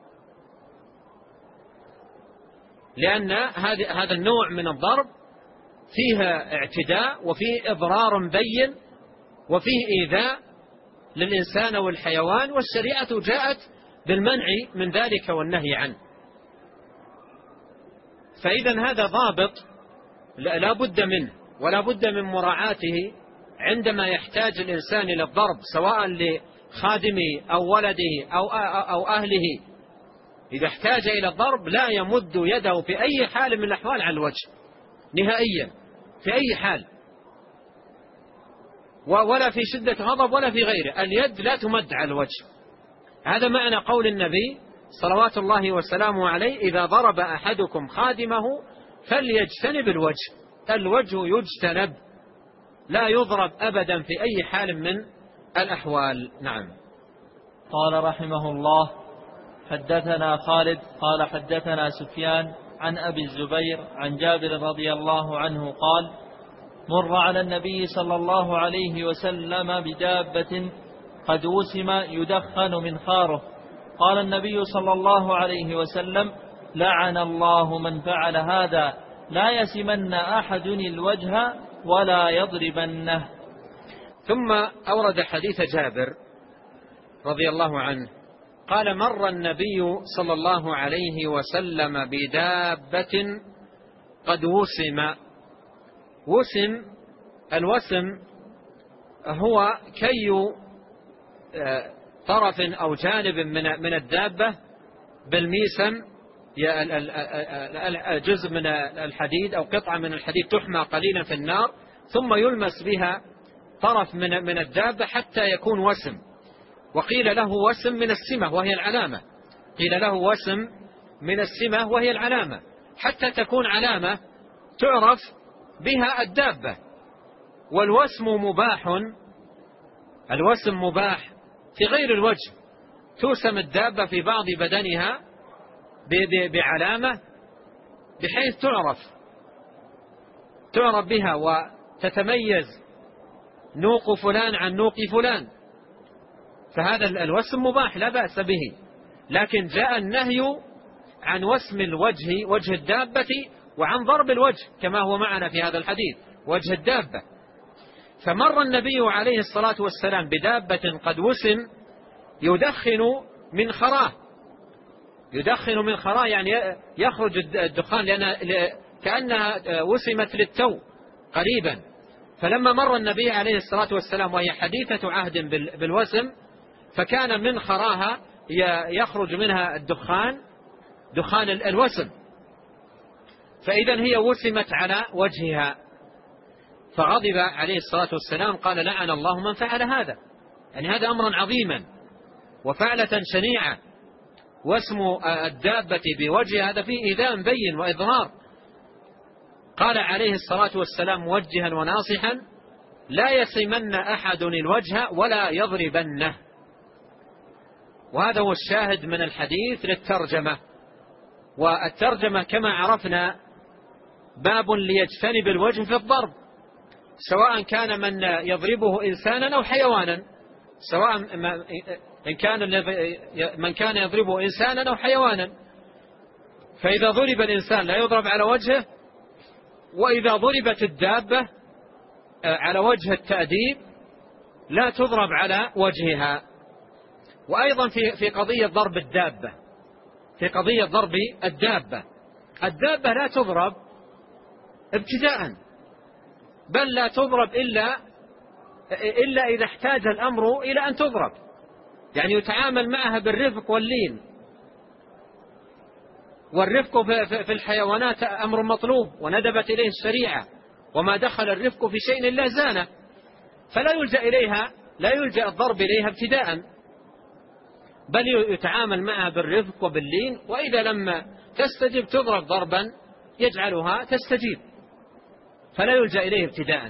لأن هذا النوع من الضرب فيه اعتداء وفيه إضرار بين وفيه إيذاء للإنسان والحيوان، والشريعة جاءت بالمنع من ذلك والنهي عنه. فإذا هذا ضابط لا بد منه ولا بد من مراعاته عندما يحتاج الإنسان إلى الضرب، سواء لخادمه أو ولده أو أهله. إذا احتاج إلى الضرب لا يمد يده في أي حال من الأحوال على الوجه نهائيا، في أي حال، ولا في شدة غضب ولا في غيره. اليد لا تمد على الوجه. هذا معنى قول النبي صلوات الله وسلامه عليه: إذا ضرب أحدكم خادمه فليجتنب الوجه. الوجه يجتنب، لا يضرب أبدا في أي حال من الأحوال. نعم. قال رحمه الله: حدثنا خالد قال حدثنا سفيان عن أبي الزبير عن جابر رضي الله عنه قال: مر على النبي صلى الله عليه وسلم بدابة قد وسم يدخن منخاره، قال النبي صلى الله عليه وسلم: لعن الله من فعل هذا، لا يسمن أحد الوجه ولا يضربنه. ثم أورد حديث جابر رضي الله عنه قال: مر النبي صلى الله عليه وسلم بدابة قد وسم. الوسم هو كي طرف أو جانب من الدابة بالميسم، جزء من الحديد أو قطعة من الحديد تحمى قليلا في النار، ثم يلمس بها طرف من الدابة حتى يكون وسم. وقيل له وسم من السمة وهي العلامة، قيل له وسم من السمة وهي العلامة، حتى تكون علامة تعرف بها الدابة. والوسم مباح، الوسم مباح في غير الوجه، توسم الدابة في بعض بدنها بعلامة بحيث تعرف بها وتتميز نوق فلان عن نوق فلان، فهذا الوسم مباح لا بأس به. لكن جاء النهي عن وسم الوجه، وجه الدابة، وعن ضرب الوجه كما هو معنا في هذا الحديث وجه الدابة. فمر النبي عليه الصلاة والسلام بدابة قد وسم يدخن من خراه، يعني يخرج الدخان كأنها وسمت للتو قريبا، فلما مر النبي عليه الصلاة والسلام وهي حديثة عهد بالوسم، فكان من خراها يخرج منها الدخان، دخان الوسم، فإذا هي وسمت على وجهها، فغضب عليه الصلاة والسلام قال لعن الله من فعل هذا. يعني هذا أمرا عظيما وفعلة شنيعة، واسم الدابة بوجه هذا فيه إيذاء بين وإضرار. قال عليه الصلاة والسلام موجها وناصحا: لا يسمن أحد الوجه ولا يضربنه. وهذا هو الشاهد من الحديث للترجمة. والترجمة كما عرفنا باب ليجتنب الوجه في الضرب، سواء كان من يضربه إنسانا أو حيوانا، سواء إن كان من كان يضربه إنسانا أو حيوانا. فإذا ضرب الإنسان لا يضرب على وجهه، وإذا ضربت الدابة على وجه التأديب لا تضرب على وجهها. وأيضا في قضية ضرب الدابة، في قضية ضرب الدابة لا تضرب ابتداء، بل لا تضرب إلا إذا احتاج الأمر إلى أن تضرب، يعني يتعامل معها بالرفق واللين. والرفق في الحيوانات أمر مطلوب وندبت إليه الشريعة، وما دخل الرفق في شيء إلا زانه، فلا يلجأ الضرب إليها ابتداء، بل يتعامل معها بالرفق وباللين، وإذا لم تستجب تضرب ضربا يجعلها تستجيب، فلا يلجأ إليه ابتداء.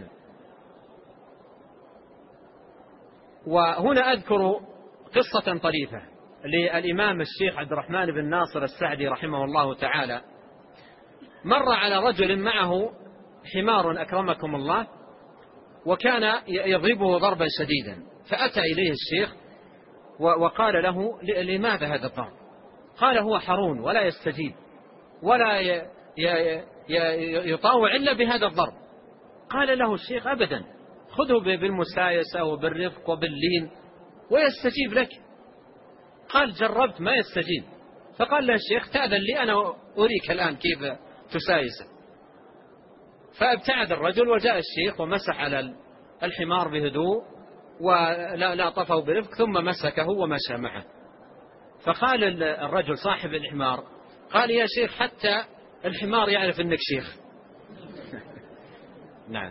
وهنا أذكر قصة طريفة للإمام الشيخ عبد الرحمن بن ناصر السعدي رحمه الله تعالى. مر على رجل معه حمار أكرمكم الله، وكان يضربه ضربا شديدا، فأتى إليه الشيخ وقال له: لماذا هذا الضرب؟ قال: هو حرون ولا يستجيب ولا يطاوع إلا بهذا الضرب. قال له الشيخ: أبدا، خذه بالمسايسة وبالرفق وباللين ويستجيب لك. قال: جربت ما يستجيب. فقال له الشيخ: تأذن لي أنا أريك الآن كيف تسايسه. فابتعد الرجل وجاء الشيخ ومسح على الحمار بهدوء ولا طفه برفق، ثم مسكه ومشى معه. فقال الرجل صاحب الحمار: قال: يا شيخ حتى الحمار يعرف أنك شيخ. نعم.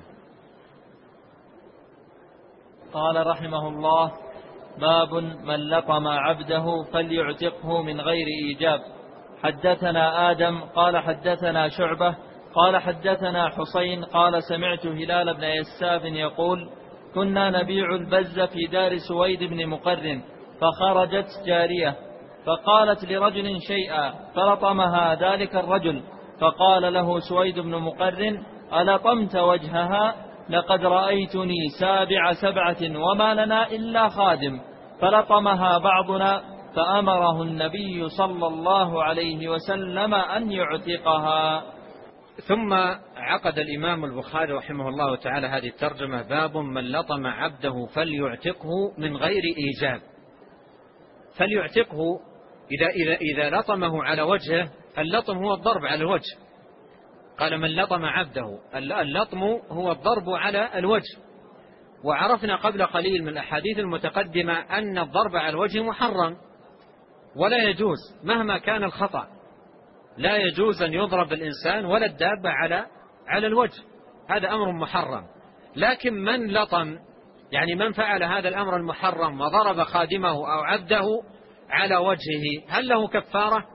قال رحمه الله: باب من لطم عبده فليعتقه من غير إيجاب. حدثنا آدم قال حدثنا شعبة قال حدثنا حسين قال سمعت هلال بن يساف يقول: كنا نبيع البز في دار سويد بن مقرن، فخرجت جارية فقالت لرجل شيئا فلطمها ذلك الرجل، فقال له سويد بن مقرن: ألطمت وجهها؟ لقد رأيتني سابع سبعة وما لنا إلا خادم. فلطمها بعضنا، فأمره النبي صلى الله عليه وسلم أن يعتقها. ثم عقد الإمام البخاري رحمه الله تعالى هذه الترجمة: باب من لطم عبده فليعتقه من غير إيجاب. فليعتقه إذا لطمه على وجهه، اللطم هو الضرب على الوجه. قال: من لطم عبده، اللطم هو الضرب على الوجه. وعرفنا قبل قليل من الأحاديث المتقدمة أن الضرب على الوجه محرم ولا يجوز مهما كان الخطأ، لا يجوز أن يضرب الإنسان ولا الدابة على الوجه، هذا أمر محرم. لكن من لطم، يعني من فعل هذا الأمر المحرم وضرب خادمه أو عبده على وجهه، هل له كفارة؟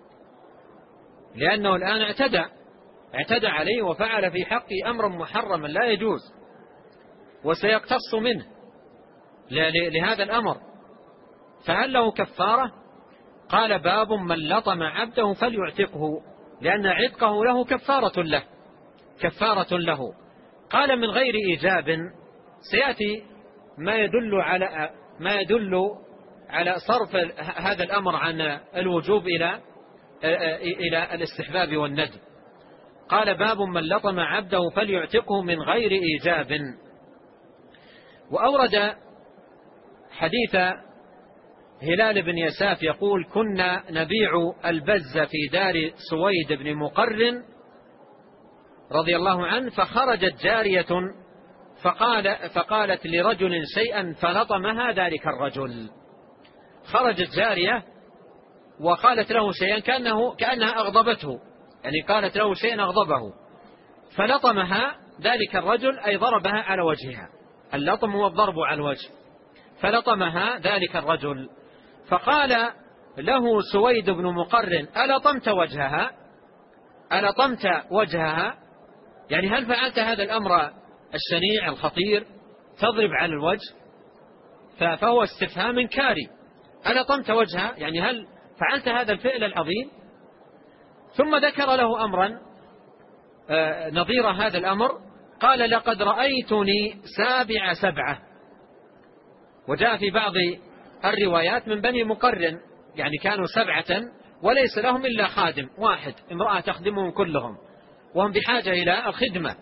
لأنه الآن اعتدى عليه وفعل في حقه أمرا محرما لا يجوز، وسيقتص منه لهذا الأمر، فهل له كفارة؟ قال: باب من لطم عبده فليعتقه، لأن عتقه له كفارة له. قال: من غير إيجاب، سيأتي ما يدل على صرف هذا الأمر عن الوجوب إلى الاستحباب والندب. قال: باب من لطم عبده فليعتقه من غير إيجاب. وأورد حديث هلال بن يساف يقول: كنا نبيع البز في دار سويد بن مقرن رضي الله عنه، فخرجت جارية فقالت لرجل شيئا فلطمها ذلك الرجل. خرجت جارية وقالت له شيئا كأنها أغضبته، يعني قالت له شيئا أغضبه، فلطمها ذلك الرجل أي ضربها على وجهها. اللطم هو الضرب على الوجه. فلطمها ذلك الرجل، فقال له سويد بن مقرن: ألطمت وجهها؟ ألطمت وجهها؟ يعني هل فعلت هذا الأمر الشنيع الخطير، تضرب على الوجه؟ فهو استفهام إنكاري. ألطمت وجهها يعني هل فعلت هذا الفعل العظيم؟ ثم ذكر له أمرا نظير هذا الأمر، قال: لقد رأيتني سابع سبعة. وجاء في بعض الروايات من بني مقرن، يعني كانوا 7 وليس لهم إلا خادم واحد، امرأة تخدمهم كلهم، وهم بحاجة إلى الخدمة.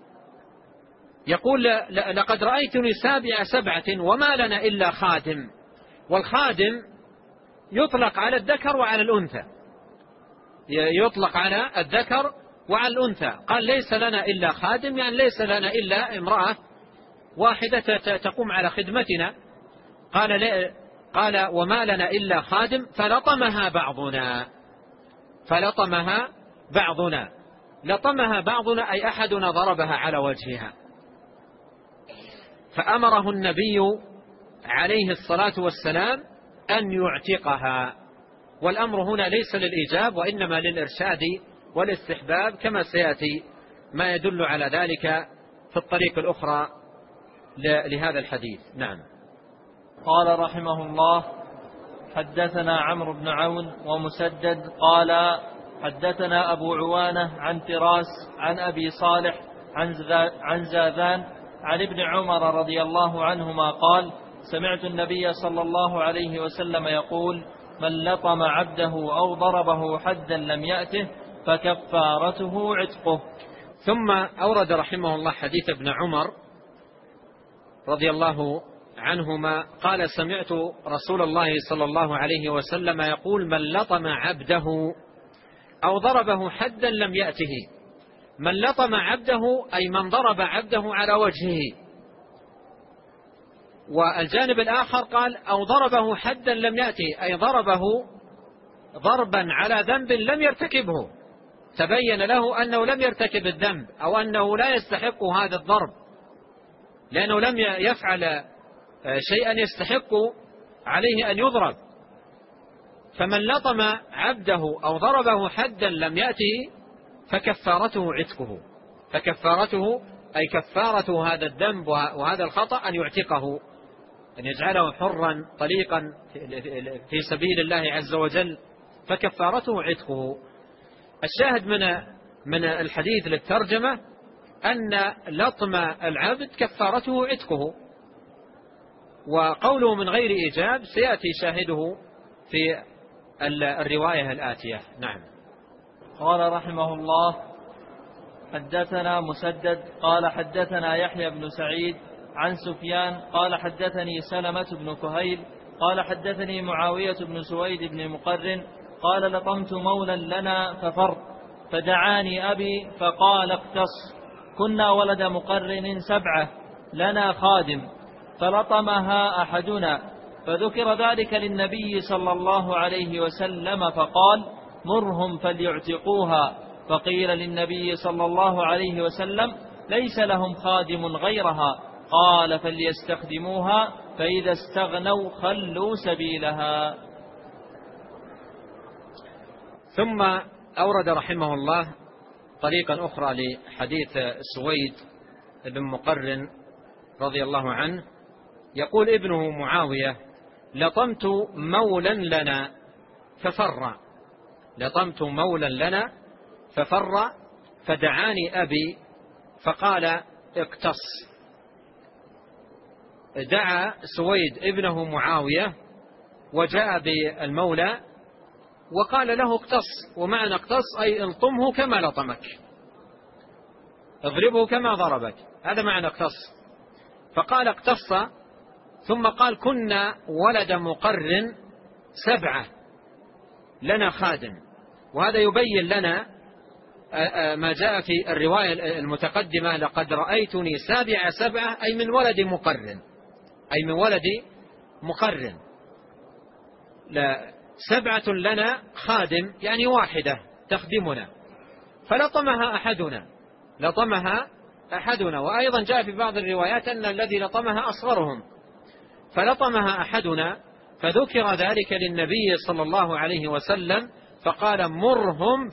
يقول: لقد رأيتني سابع 7 وما لنا إلا خادم. والخادم يطلق على الذكر وعلى الأنثى، يطلق على الذكر وعلى الأنثى. قال: ليس لنا إلا خادم، يعني ليس لنا إلا امرأة واحدة تقوم على خدمتنا. قال: وما لنا إلا خادم فلطمها بعضنا. فلطمها بعضنا، لطمها بعضنا أي أحدنا ضربها على وجهها. فأمره النبي عليه الصلاة والسلام أن يعتقها. والأمر هنا ليس للإيجاب وإنما للإرشاد والاستحباب، كما سيأتي ما يدل على ذلك في الطريق الأخرى لهذا الحديث. نعم. قال رحمه الله: حدثنا عمرو بن عون ومسدد قال حدثنا أبو عوانة عن فراس عن أبي صالح عن زاذان عن ابن عمر رضي الله عنهما قال: سمعت النبي صلى الله عليه وسلم يقول: من لطم عبده أو ضربه حدا لم يأته فكفارته عتقه. ثم أورد رحمه الله حديث ابن عمر رضي الله عنهما قال: سمعت رسول الله صلى الله عليه وسلم يقول: من لطم عبده أو ضربه حدا لم يأته. من لطم عبده أي من ضرب عبده على وجهه. والجانب الآخر قال: أو ضربه حدا لم يأته، أي ضربه ضربا على ذنب لم يرتكبه، تبين له أنه لم يرتكب الذنب أو أنه لا يستحق هذا الضرب، لأنه لم يفعل شيئا يستحق عليه أن يضرب. فمن لطم عبده أو ضربه حدا لم يأته فكفارته عتقه. فكفارته أي كفارة هذا الذنب وهذا الخطأ أن يعتقه، أن يجعله حرا طليقا في سبيل الله عز وجل، فكفارته عتقه. الشاهد من الحديث للترجمة أن لطم العبد كفارته عتقه، وقوله من غير إيجاب سيأتي شاهده في الرواية الآتية. نعم. قال رحمه الله: حدثنا مسدد قال حدثنا يحيى بن سعيد عن سفيان قال حدثني سلمة بن كهيل قال حدثني معاوية بن سويد بن مقرن قال: لطمت مولا لنا ففر، فدعاني أبي فقال: اقتص، كنا ولد مقرن 7 لنا خادم، فلطمها أحدنا، فذكر ذلك للنبي صلى الله عليه وسلم فقال: مرهم فليعتقوها. فقيل للنبي صلى الله عليه وسلم: ليس لهم خادم غيرها. قال: فليستخدموها، فإذا استغنوا خلوا سبيلها. ثم أورد رحمه الله طريقا أخرى لحديث سويد بن مقرن رضي الله عنه. يقول ابنه معاوية: لطمت مولا لنا ففر. لطمت مولا لنا ففر، فدعاني أبي فقال: اقتص. دعا سويد ابنه معاوية وجاء بالمولى وقال له: اقتص. ومعنى اقتص أي الطمه كما لطمك، اضربه كما ضربك، هذا معنى اقتص. فقال: اقتص. ثم قال: كنا ولد مقرن 7 لنا خادم. وهذا يبين لنا ما جاء في الرواية المتقدمة لقد رأيتني سابع سبعة أي من ولد مقرن، أي من ولد مقرن. سبعة لنا خادم يعني واحدة تخدمنا فلطمها أحدنا. وأيضا جاء في بعض الروايات أن الذي لطمها أصغرهم، فلطمها أحدنا، فذكر ذلك للنبي صلى الله عليه وسلم فقال مرهم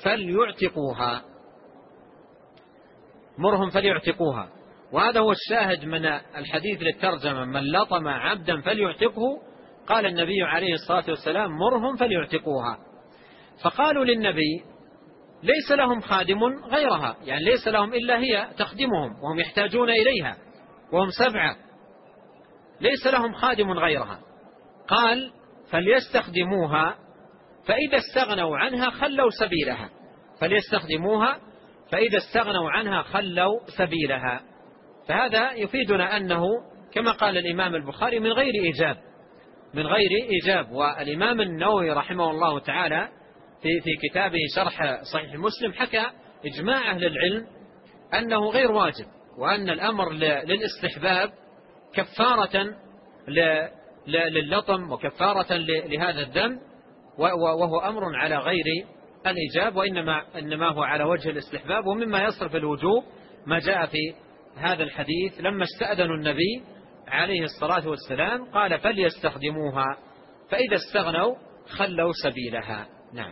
فليعتقوها. وهذا هو الشاهد من الحديث للترجمة: من لطم عبدا فليعتقه. قال النبي عليه الصلاة والسلام مرهم فليعتقوها. فقالوا للنبي ليس لهم خادم غيرها، يعني ليس لهم إلا هي تخدمهم وهم يحتاجون إليها وهم 7، ليس لهم خادم غيرها. قال فليستخدموها فإذا استغنوا عنها خلوا سبيلها. فهذا يفيدنا أنه كما قال الإمام البخاري من غير إيجاب. والإمام النووي رحمه الله تعالى في كتابه شرح صحيح مسلم حكى إجماع أهل العلم أنه غير واجب، وأن الأمر للاستحباب كفارة لللطم وكفارة لهذا الذنب، وهو أمر على غير الإيجاب، وإنما هو على وجه الاستحباب. ومما يصرف الوجوب ما جاء في هذا الحديث لما استأذنوا النبي عليه الصلاة والسلام قال فليستخدموها فإذا استغنوا خلوا سبيلها. نعم.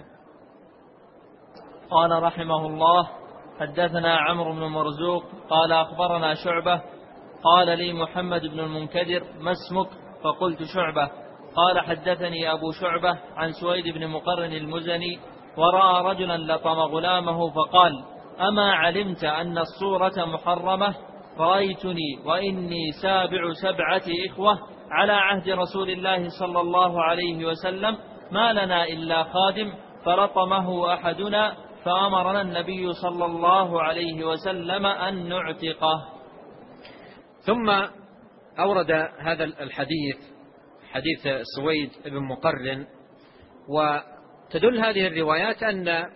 قال رحمه الله: حدثنا عمرو بن مرزوق قال أخبرنا شعبة قال لي محمد بن المنكدر ما اسمك؟ فقلت شعبة. قال حدثني أبو شعبة عن سويد بن مقرن المزني ورأى رجلا لطم غلامه فقال أما علمت أن الصورة محرمة؟ رأيتني وإني سابع 7 إخوة على عهد رسول الله صلى الله عليه وسلم ما لنا إلا خادم فلطمه أحدنا فأمرنا النبي صلى الله عليه وسلم أن نعتقه. ثم أورد هذا الحديث حديث سويد بن مقرن. وتدل هذه الروايات أن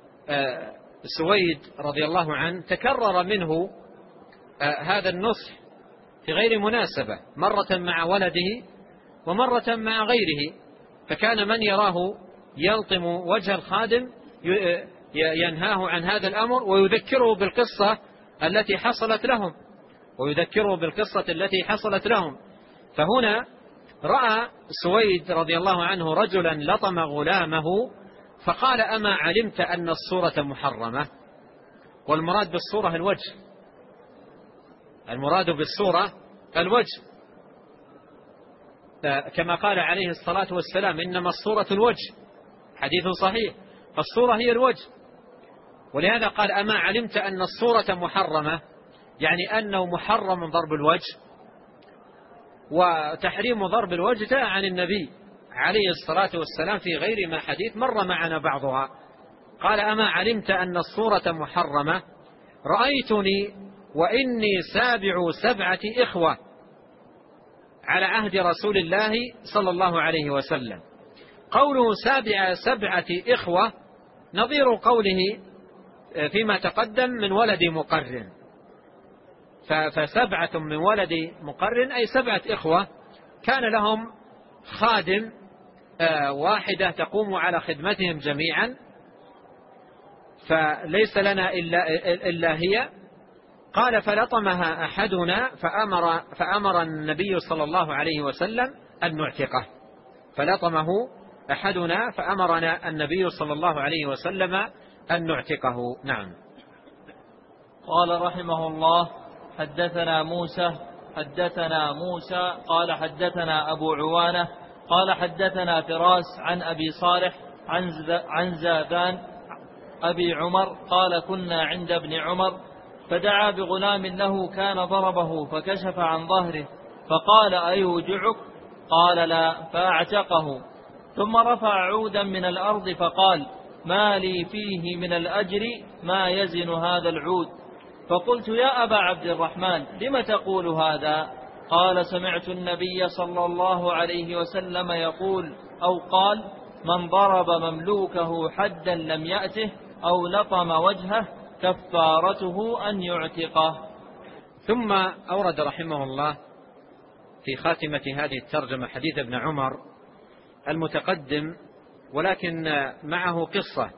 سويد رضي الله عنه تكرر منه هذا النصح في غير مناسبة، مرة مع ولده ومرة مع غيره. فكان من يراه يلطم وجه الخادم ينهاه عن هذا الأمر ويذكره بالقصة التي حصلت لهم. فهنا رأى سويد رضي الله عنه رجلا لطم غلامه فقال أما علمت أن الصورة محرمة؟ والمراد بالصورة الوجه، كما قال عليه الصلاة والسلام إنما الصورة الوجه، حديث صحيح، الصورة هي الوجه. ولهذا قال أما علمت أن الصورة محرمة، يعني أنه محرم ضرب الوجه. وتحريم ضرب الوجه جاء عن النبي عليه الصلاة والسلام في غير ما حديث مر معنا بعضها. قال أما علمت أن الصورة محرمة؟ رأيتني وإني سابع 7 إخوة على عهد رسول الله صلى الله عليه وسلم. قوله سابع 7 إخوة نظير قوله فيما تقدم من ولد مقرن، ف7 من ولد مقرن أي 7 إخوة كان لهم خادم واحدة تقوم على خدمتهم جميعا، فليس لنا إلا هي. قال فلطمها أحدنا فأمر النبي صلى الله عليه وسلم أن نعتقه. فلطمه أحدنا فأمرنا النبي صلى الله عليه وسلم أن نعتقه. نعم. قال رحمه الله: حدثنا موسى قال حدثنا أبو عوانة قال حدثنا فراس عن أبي صالح عن زادان أبي عمر قال كنا عند ابن عمر فدعا بغلام له كان ضربه فكشف عن ظهره فقال أيوجعك؟ قال لا، فأعتقه. ثم رفع عودا من الأرض فقال ما لي فيه من الأجر ما يزن هذا العود. فقلت يا أبا عبد الرحمن لم تقول هذا؟ قال سمعت النبي صلى الله عليه وسلم يقول أو قال من ضرب مملوكه حدا لم يأته أو لطم وجهه كفارته أن يعتقه. ثم أورد رحمه الله في خاتمة هذه الترجمة حديث ابن عمر المتقدم، ولكن معه قصة،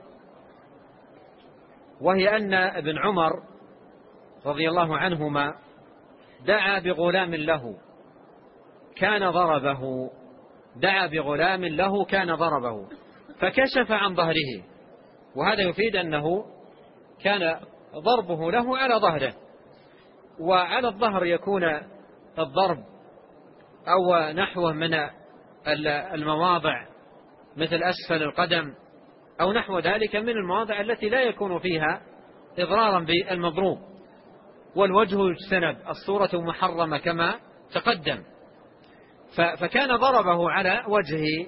وهي أن ابن عمر رضي الله عنهما دعا بغلام له كان ضربه، دعا بغلام له كان ضربه فكشف عن ظهره، وهذا يفيد أنه كان ضربه له على ظهره، وعلى الظهر يكون الضرب أو نحوه من المواضع مثل أسفل القدم أو نحو ذلك من المواضع التي لا يكون فيها إضرارا بالمضروب، والوجه يجتنب، الصورة محرمة كما تقدم. فكان ضربه على وجهه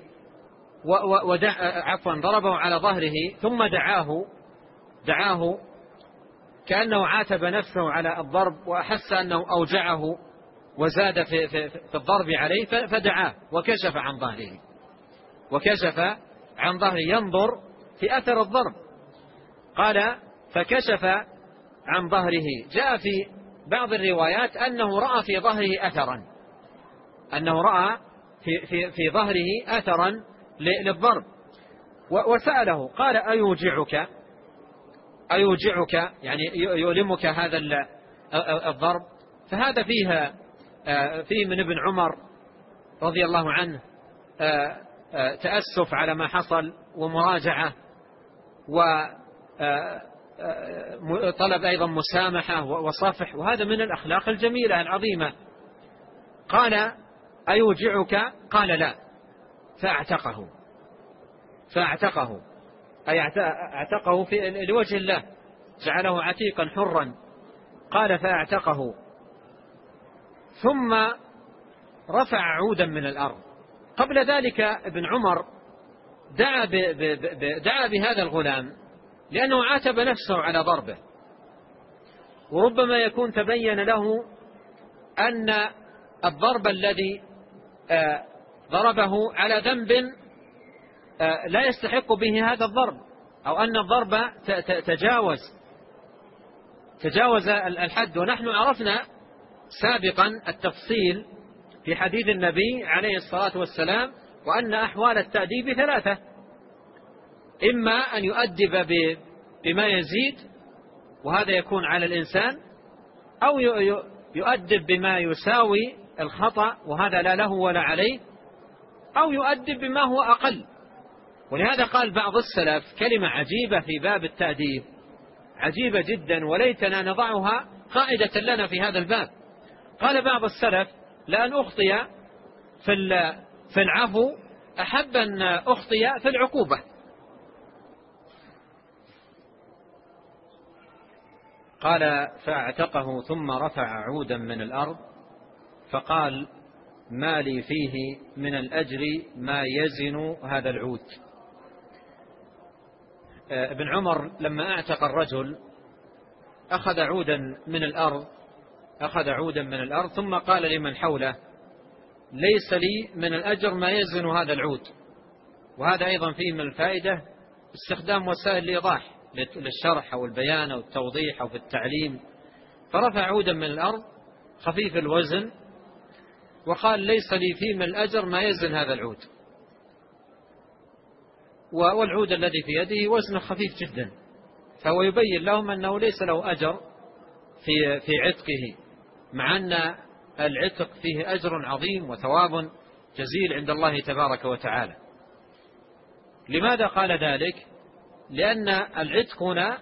ضربه علعلى ظهره، ثم دعاه كأنه عاتب نفسه على الضرب وأحس أنه أوجعه وزاد في الضرب عليه، فدعاه وكشف عن ظهره ينظر في أثر الضرب. قال فكشف عن ظهره. جاء في بعض الروايات أنه رأى في ظهره أثرا، أنه رأى في ظهره أثرا للضرب، وسأله قال أيوجعك يعني يؤلمك هذا الضرب؟ فهذا فيه من ابن عمر رضي الله عنه تأسف على ما حصل ومراجعة، وطلب أيضا مسامحة وصفح، وهذا من الأخلاق الجميلة العظيمة. قال أيوجعك؟ قال لا، فاعتقه أي اعتقه لوجه الله، جعله عتيقا حرا. قال فاعتقه، ثم رفع عودا من الأرض. قبل ذلك ابن عمر دعا بهذا الغلام لأنه عاتب نفسه على ضربه، وربما يكون تبين له أن الضرب الذي ضربه على ذنب لا يستحق به هذا الضرب، أو أن الضرب تجاوز الحد. ونحن عرفنا سابقا التفصيل في حديث النبي عليه الصلاة والسلام، وأن أحوال التأديب ثلاثة: إما أن يؤدب بما يزيد، وهذا يكون على الإنسان، أو يؤدب بما يساوي الخطأ، وهذا لا له ولا عليه، أو يؤدب بما هو أقل. ولهذا قال بعض السلف كلمة عجيبة في باب التأديب، عجيبة جدا، وليتنا نضعها قاعدة لنا في هذا الباب. قال بعض السلف: لأن أخطئ في العفو أحب أن أخطئ في العقوبة. قال فاعتقه ثم رفع عودا من الأرض فقال: ما لي فيه من الأجر ما يزن هذا العود. ابن عمر لما اعتق الرجل أخذ عودا من الأرض ثم قال لمن حوله: ليس لي من الأجر ما يزن هذا العود. وهذا أيضا فيه من الفائدة استخدام وسائل الإيضاح للشرح أو البيان أو التوضيح أو في التعليم. فرفع عودا من الأرض خفيف الوزن وقال: ليس لي فيه من الأجر ما يزن هذا العود. والعود الذي في يده وزنه خفيف جدا، فهو يبين لهم أنه ليس له أجر في عتقه، مع أن العتق فيه أجر عظيم وثواب جزيل عند الله تبارك وتعالى. لماذا قال ذلك؟ لأن العتق هنا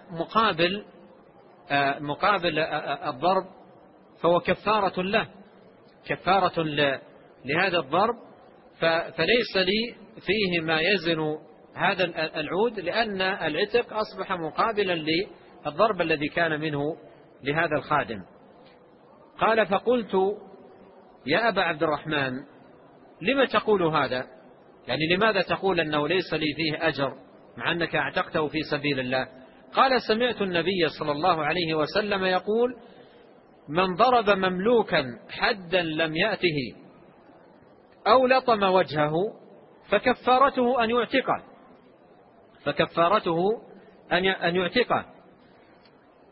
مقابل الضرب، فهو كفارة له، كفارة لهذا الضرب، فليس لي فيه ما يزن هذا العود، لأن العتق أصبح مقابلا للضرب الذي كان منه لهذا الخادم. قال: فقلت: يا أبا عبد الرحمن، لما تقول هذا؟ يعني لماذا تقول أنه ليس لي فيه أجر مع أنك اعتقته في سبيل الله؟ قال: سمعت النبي صلى الله عليه وسلم يقول: من ضرب مملوكا حدا لم يأته أو لطم وجهه فكفارته أن يعتقه.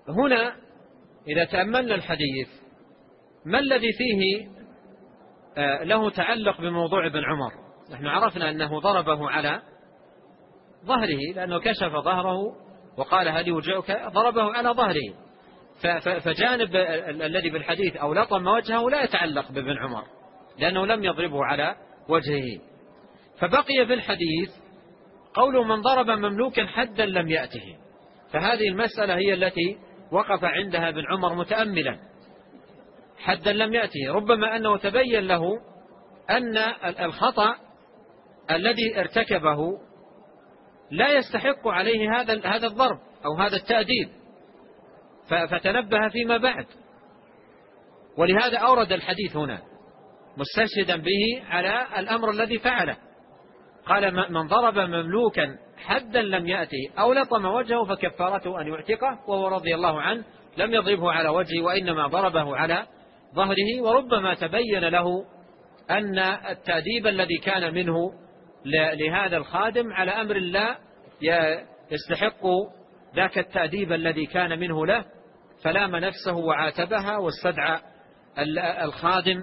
هنا إذا تأملنا الحديث ما الذي فيه له تعلق بموضوع ابن عمر؟ نحن عرفنا أنه ضربه على ظهره لأنه كشف ظهره وقال هل يوجعك، ضربه على ظهره، فجانب الذي بالحديث أو لطم وجهه لا يتعلق بابن عمر لأنه لم يضربه على وجهه. فبقي في الحديث قول من ضرب مملوكا حدا لم يأته، فهذه المسألة هي التي وقف عندها ابن عمر متأملا، حدا لم يأته، ربما أنه تبين له أن الخطأ الذي ارتكبه لا يستحق عليه هذا الضرب أو هذا التأديب، فتنبه فيما بعد، ولهذا أورد الحديث هنا مستشهدا به على الأمر الذي فعله. قال من ضرب مملوكا حدا لم يأته أو لطم وجهه فكفارته أن يعتقه، وهو رضي الله عنه لم يضربه على وجهه وإنما ضربه على ظهره، وربما تبين له أن التأديب الذي كان منه لهذا الخادم على أمر لا يستحق ذاك التأديب الذي كان منه له، فلام نفسه وعاتبها واستدعى الخادم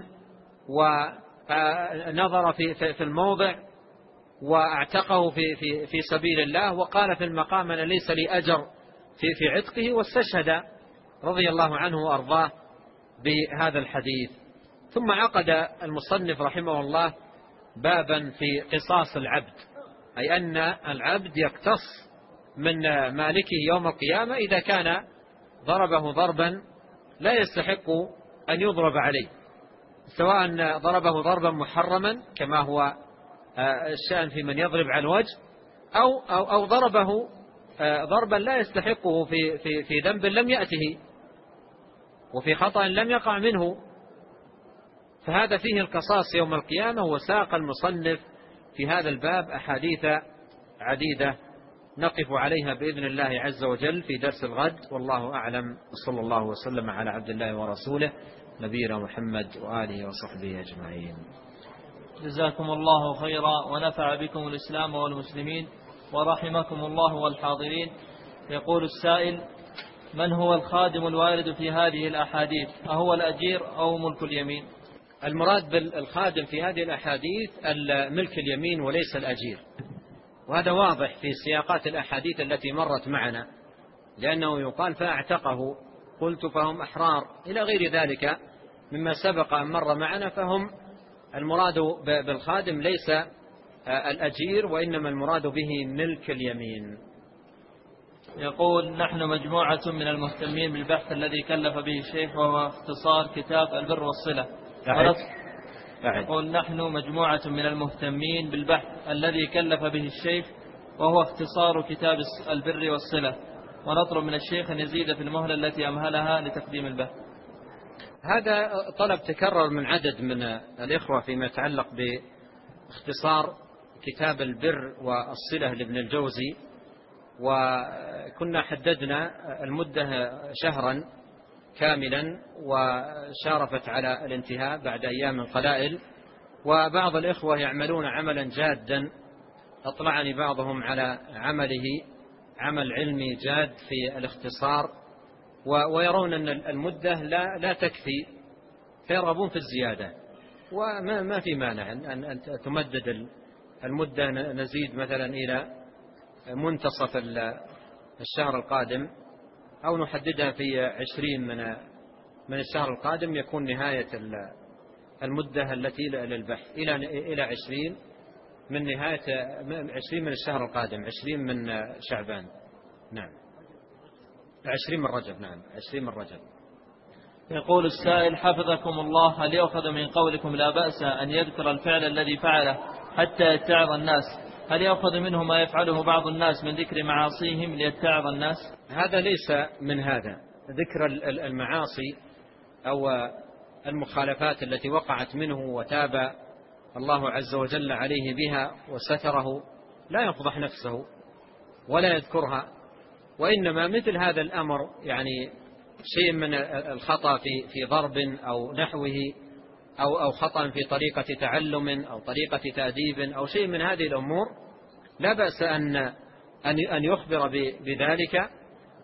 ونظر في الموضع واعتقه في سبيل الله، وقال في المقام أنا ليس لي أجر في عتقه، واستشهد رضي الله عنه وأرضاه بهذا الحديث. ثم عقد المصنف رحمه الله بابا في قصاص العبد، أي أن العبد يقتص من مالكه يوم القيامة إذا كان ضربه ضربا لا يستحق أن يضرب عليه، سواء ضربه ضربا محرما كما هو الشأن في من يضرب على الوجه أو ضربه ضربا لا يستحقه في ذنب لم يأته وفي خطأ لم يقع منه، فهذا فيه القصاص يوم القيامة. وساق المصنف في هذا الباب أحاديث عديدة نقف عليها بإذن الله عز وجل في درس الغد، والله أعلم، صلى الله وسلم على عبد الله ورسوله نبينا محمد وآله وصحبه أجمعين. جزاكم الله خيرا ونفع بكم الإسلام والمسلمين ورحمكم الله والحاضرين. يقول السائل: من هو الخادم الوارد في هذه الأحاديث؟ أهو الأجير أو ملك اليمين؟ المراد بالخادم في هذه الأحاديث ملك اليمين وليس الأجير، وهذا واضح في سياقات الأحاديث التي مرت معنا، لأنه يقال فاعتقه، قلت فهم أحرار إلى غير ذلك مما سبق أن مر معنا. فهم المراد بالخادم ليس الأجير، وإنما المراد به ملك اليمين. يقول: نحن مجموعة من المهتمين بالبحث الذي كلف به الشيخ، وهو اختصار كتاب البر والصلة. يقول: نحن مجموعة من المهتمين بالبحث الذي كلف به الشيخ، وهو اختصار كتاب البر والصلة، ونطلب من الشيخ أن يزيد في المهلة التي أمهلها لتقديم البحث. هذا طلب تكرر من عدد من الإخوة فيما يتعلق باختصار كتاب البر والصلة لابن الجوزي، وكنا حددنا المدة شهرا كاملا وشارفت على الانتهاء بعد أيام قلائل، وبعض الإخوة يعملون عملا جادا أطلعني بعضهم على عمله عمل علمي جاد في الاختصار، ويرون أن المدة لا تكفي فيرغبون في الزيادة، وما في مانع أن تمدد المدة، نزيد مثلا إلى منتصف الشهر القادم، أو نحددها في 20 من الشهر القادم يكون نهاية المدة التي للبحث إلى 20 من نهاية 20 من الشهر القادم، 20 من شعبان، نعم 20 من رجب، نعم 20 من رجب. يقول السائل: حفظكم الله، هل يؤخذ من قولكم لا بأس أن يذكر الفعل الذي فعله حتى يتعظ الناس؟ هل يأخذ منه ما يفعله بعض الناس من ذكر معاصيهم ليتعظ الناس؟ هذا ليس من هذا، ذكر المعاصي أو المخالفات التي وقعت منه وتاب الله عز وجل عليه بها وستره، لا يفضح نفسه ولا يذكرها، وإنما مثل هذا الأمر يعني شيء من الخطأ في ضرب أو نحوه، أو خطأ في طريقة تعلم أو طريقة تأديب أو شيء من هذه الأمور، لا بأس أن يخبر بذلك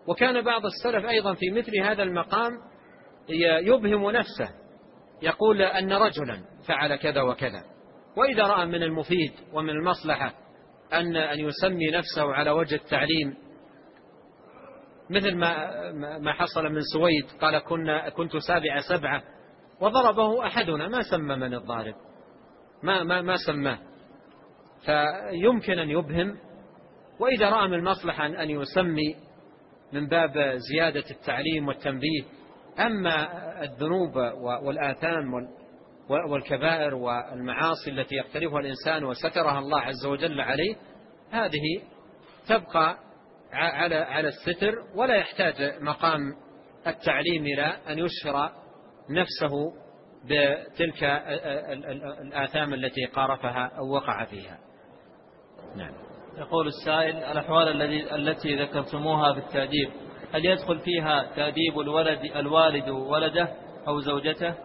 وكان بعض السلف أيضا في مثل هذا المقام يبهم نفسه، يقول أن رجلا فعل كذا وكذا، وإذا رأى من المفيد ومن المصلحة أن يسمي نفسه على وجه التعليم، مثل ما حصل من سويد، قال كنت 7 وضربه أحدنا، ما سمى من الضارب، ما سماه، فيمكن أن يبهم. وإذا رأى من المصلحة أن يسمي من باب زيادة التعليم والتنبيه. أما الذنوب والآثام والكبائر والمعاصي التي يقترفها الإنسان وسترها الله عز وجل عليه، هذه تبقى على الستر، ولا يحتاج مقام التعليم إلى أن يشهر نفسه بتلك الآثام التي قارفها أو وقع فيها. نعم. يقول السائل: الأحوال التي ذكرتموها بالتأديب هل يدخل فيها تأديب الوالد ولده أو زوجته؟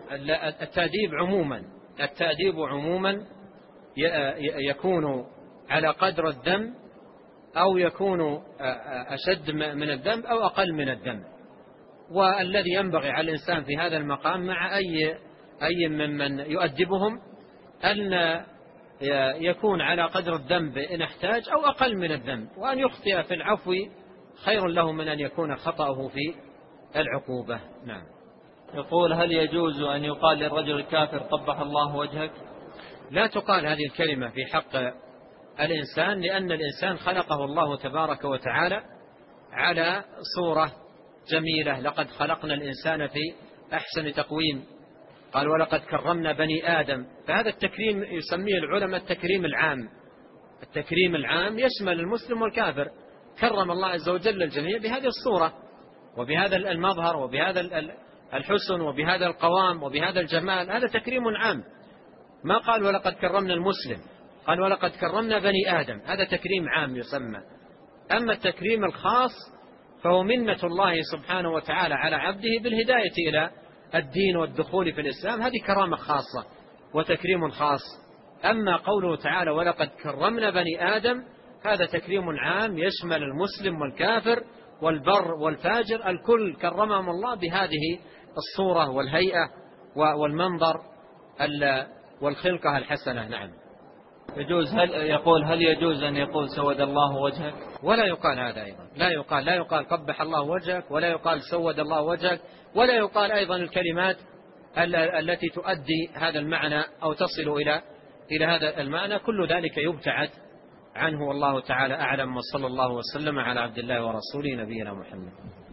التأديب عموما يكون على قدر الذنب، أو يكون أشد من الذنب أو أقل من الذنب. والذي ينبغي على الإنسان في هذا المقام مع أي ممن يؤدبهم أن يكون على قدر الذنب إن احتاج، أو أقل من الذنب، وأن يخطئ في العفو خير له من أن يكون خطأه في العقوبة. نعم. يقول: هل يجوز أن يقال للرجل الكافر قبح الله وجهك؟ لا تقال هذه الكلمة في حق الإنسان، لأن الإنسان خلقه الله تبارك وتعالى على صورة جميلة. لقد خلقنا الإنسان في أحسن تقويم، قال ولقد كرمنا بني آدم. فهذا التكريم يسميه العلماء التكريم العام. التكريم العام يشمل المسلم والكافر. كرم الله عز وجل الجميع بهذه الصورة وبهذا المظهر وبهذا الحسن وبهذا القوام وبهذا الجمال. هذا تكريم عام. ما قال ولقد كرمنا المسلم، قال ولقد كرمنا بني آدم. هذا تكريم عام يسمى. أما التكريم الخاص فهو منة الله سبحانه وتعالى على عبده بالهداية إلى الدين والدخول في الإسلام. هذه كرامة خاصة وتكريم خاص. أما قوله تعالى ولقد كرمنا بني آدم، هذا تكريم عام يشمل المسلم والكافر والبر والفاجر، الكل كرمهم الله بهذه الصورة والهيئة والمنظر والخلقة الحسنة. نعم. هل يجوز أن يقول سود الله وجهك؟ ولا يقال هذا أيضا. لا يقال قبح الله وجهك، ولا يقال سود الله وجهك، ولا يقال أيضا الكلمات التي تؤدي هذا المعنى أو تصل إلى هذا المعنى. كل ذلك يبتعد عنه، والله تعالى أعلم، وصلى الله وسلم على عبد الله ورسوله نبينا محمد.